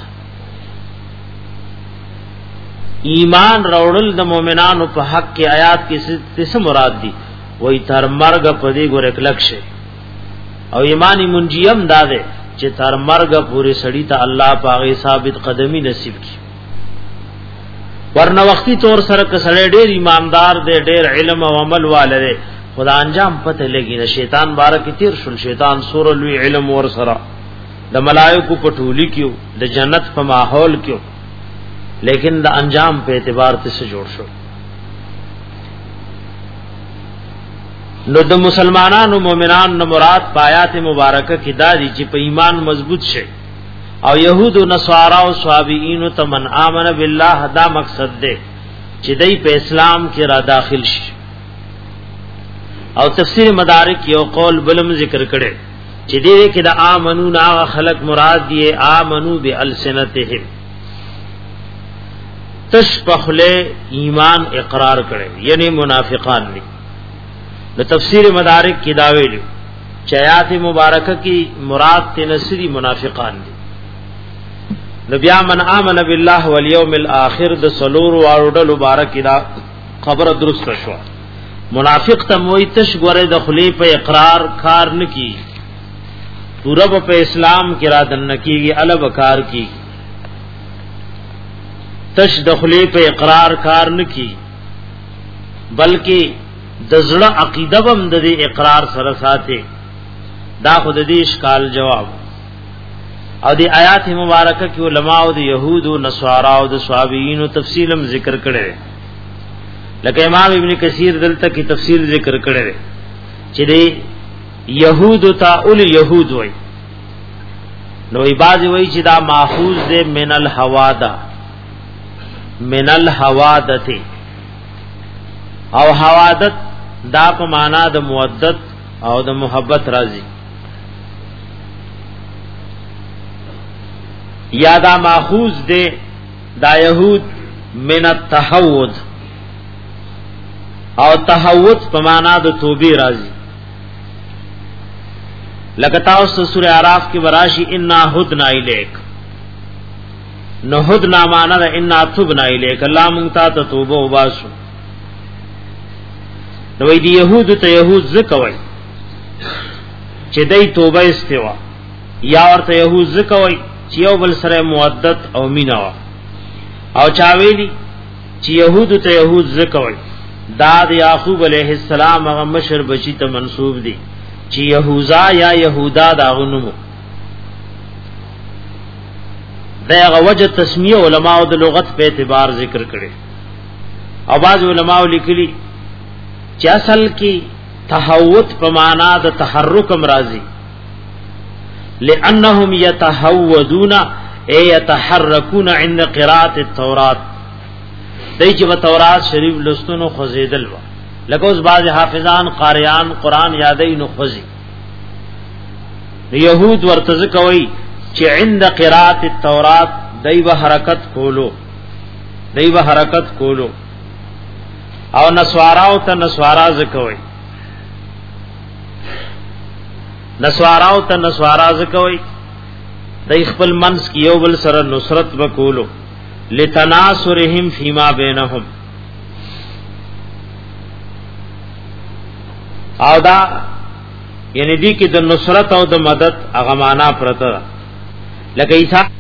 ایمان راوړل د مؤمنانو په حق کې آیات کې څه مراد دي وای تر مرګ په دې ګور کلک شي او ایمانی منجیم داده چې تر مرګ پورې سړی ته الله پاغه ثابت قدمی نصیب کی ورنه وختي طور سره کسړې ډېر ایماندار دې ډېر علم او عمل والے خدا انجام پته لګی نه شیطان بارک تیر شول شیطان سور لوی علم ور سره د ملائکو په ټولی کېو د جنت په ماحول کېو لیکن د انجام په اعتبار ته سره جوړ شو نو د مسلمانانو مؤمنان نو مراد پایات مبارکه کې دادی چې په ایمان مضبوط شي او یهود و نصارا و صحابین و تمن آمن باللہ دا مقصد دے چې دای په اسلام کې را داخل شي او تفسیر مدارک یو قول بلم ذکر کړي چې دې کې د آمنو نا خلق مراد دی آمنو بالسنتهم تشبخله ایمان اقرار کړي یعنی منافقان دي د تفسیر مدارک کې دا ویلو چې آیات مبارکه کی مراد تنصری منافقان دي نبیا من آمن بالله والیوم الاخر د سلور واړو مبارک دا خبر درست شو منافق ته موي تش غره د خلی په اقرار کار نکی پورا په اسلام کې را دن کیږي الب کار کی تش دخلی په اقرار کار نکی بلکې د زړه عقیده بم د اقرار سره ساتي دا خود دې اشکال جواب او دی آیات مبارکه کې علما او د يهود او نصارا او د صحابین او تفصیلم ذکر کړي لکه امام ابن کثیر دلته کې تفصیل ذکر کړي چې دی يهود تا اول يهود وای نو ایباز وای چې دا ماخوذ ده من الحوادا من الحوادث او حوادث دا په معنا د مودت او د محبت راځي یا دا ماخوذ ده دا يهود من التحود او تحود په معنا د توبې راځي لکه تاسو سورہ اعراف کې وراشي انا هدنا الیک نو هدنا معنا ده انا تبنا الیک الله مونږ ته توبه وباسو نو دی يهود ته يهود زکوي چې دای توبه استوا یا ورته يهود زکوي چې یو بل سره مودت او مینا او چاویلی چې يهود ته يهود زکوي دا د یعقوب علیه السلام هغه مشر بچی ته منسوب دي چې يهوذا یا يهودا دا غنمو دغه وجه تسمیه علماء د لغت په اعتبار ذکر کړي او بعض علماء لیکلي چې اصل کې تحوت په معنا د تحرک امراضي لانهم يتحودون اي يتحركون عند قراءه التوراة دای چې په تورات شریف لستونو خزیدل و لکه اوس بعض حافظان قاریان قران یادای نو خزي يهود ورته کوي چې عند قراءه التوراة دای به حرکت کولو دای به حرکت کولو او نسواراو ته نسوارا زکوي نسواراو ته نسوارا زکوي د خپل منس کیو بل سره نصرت وکولو لتناصرهم فيما بينهم او دا یعنی دی کې د نصرت او د مدد هغه معنا پرته لکه عیسی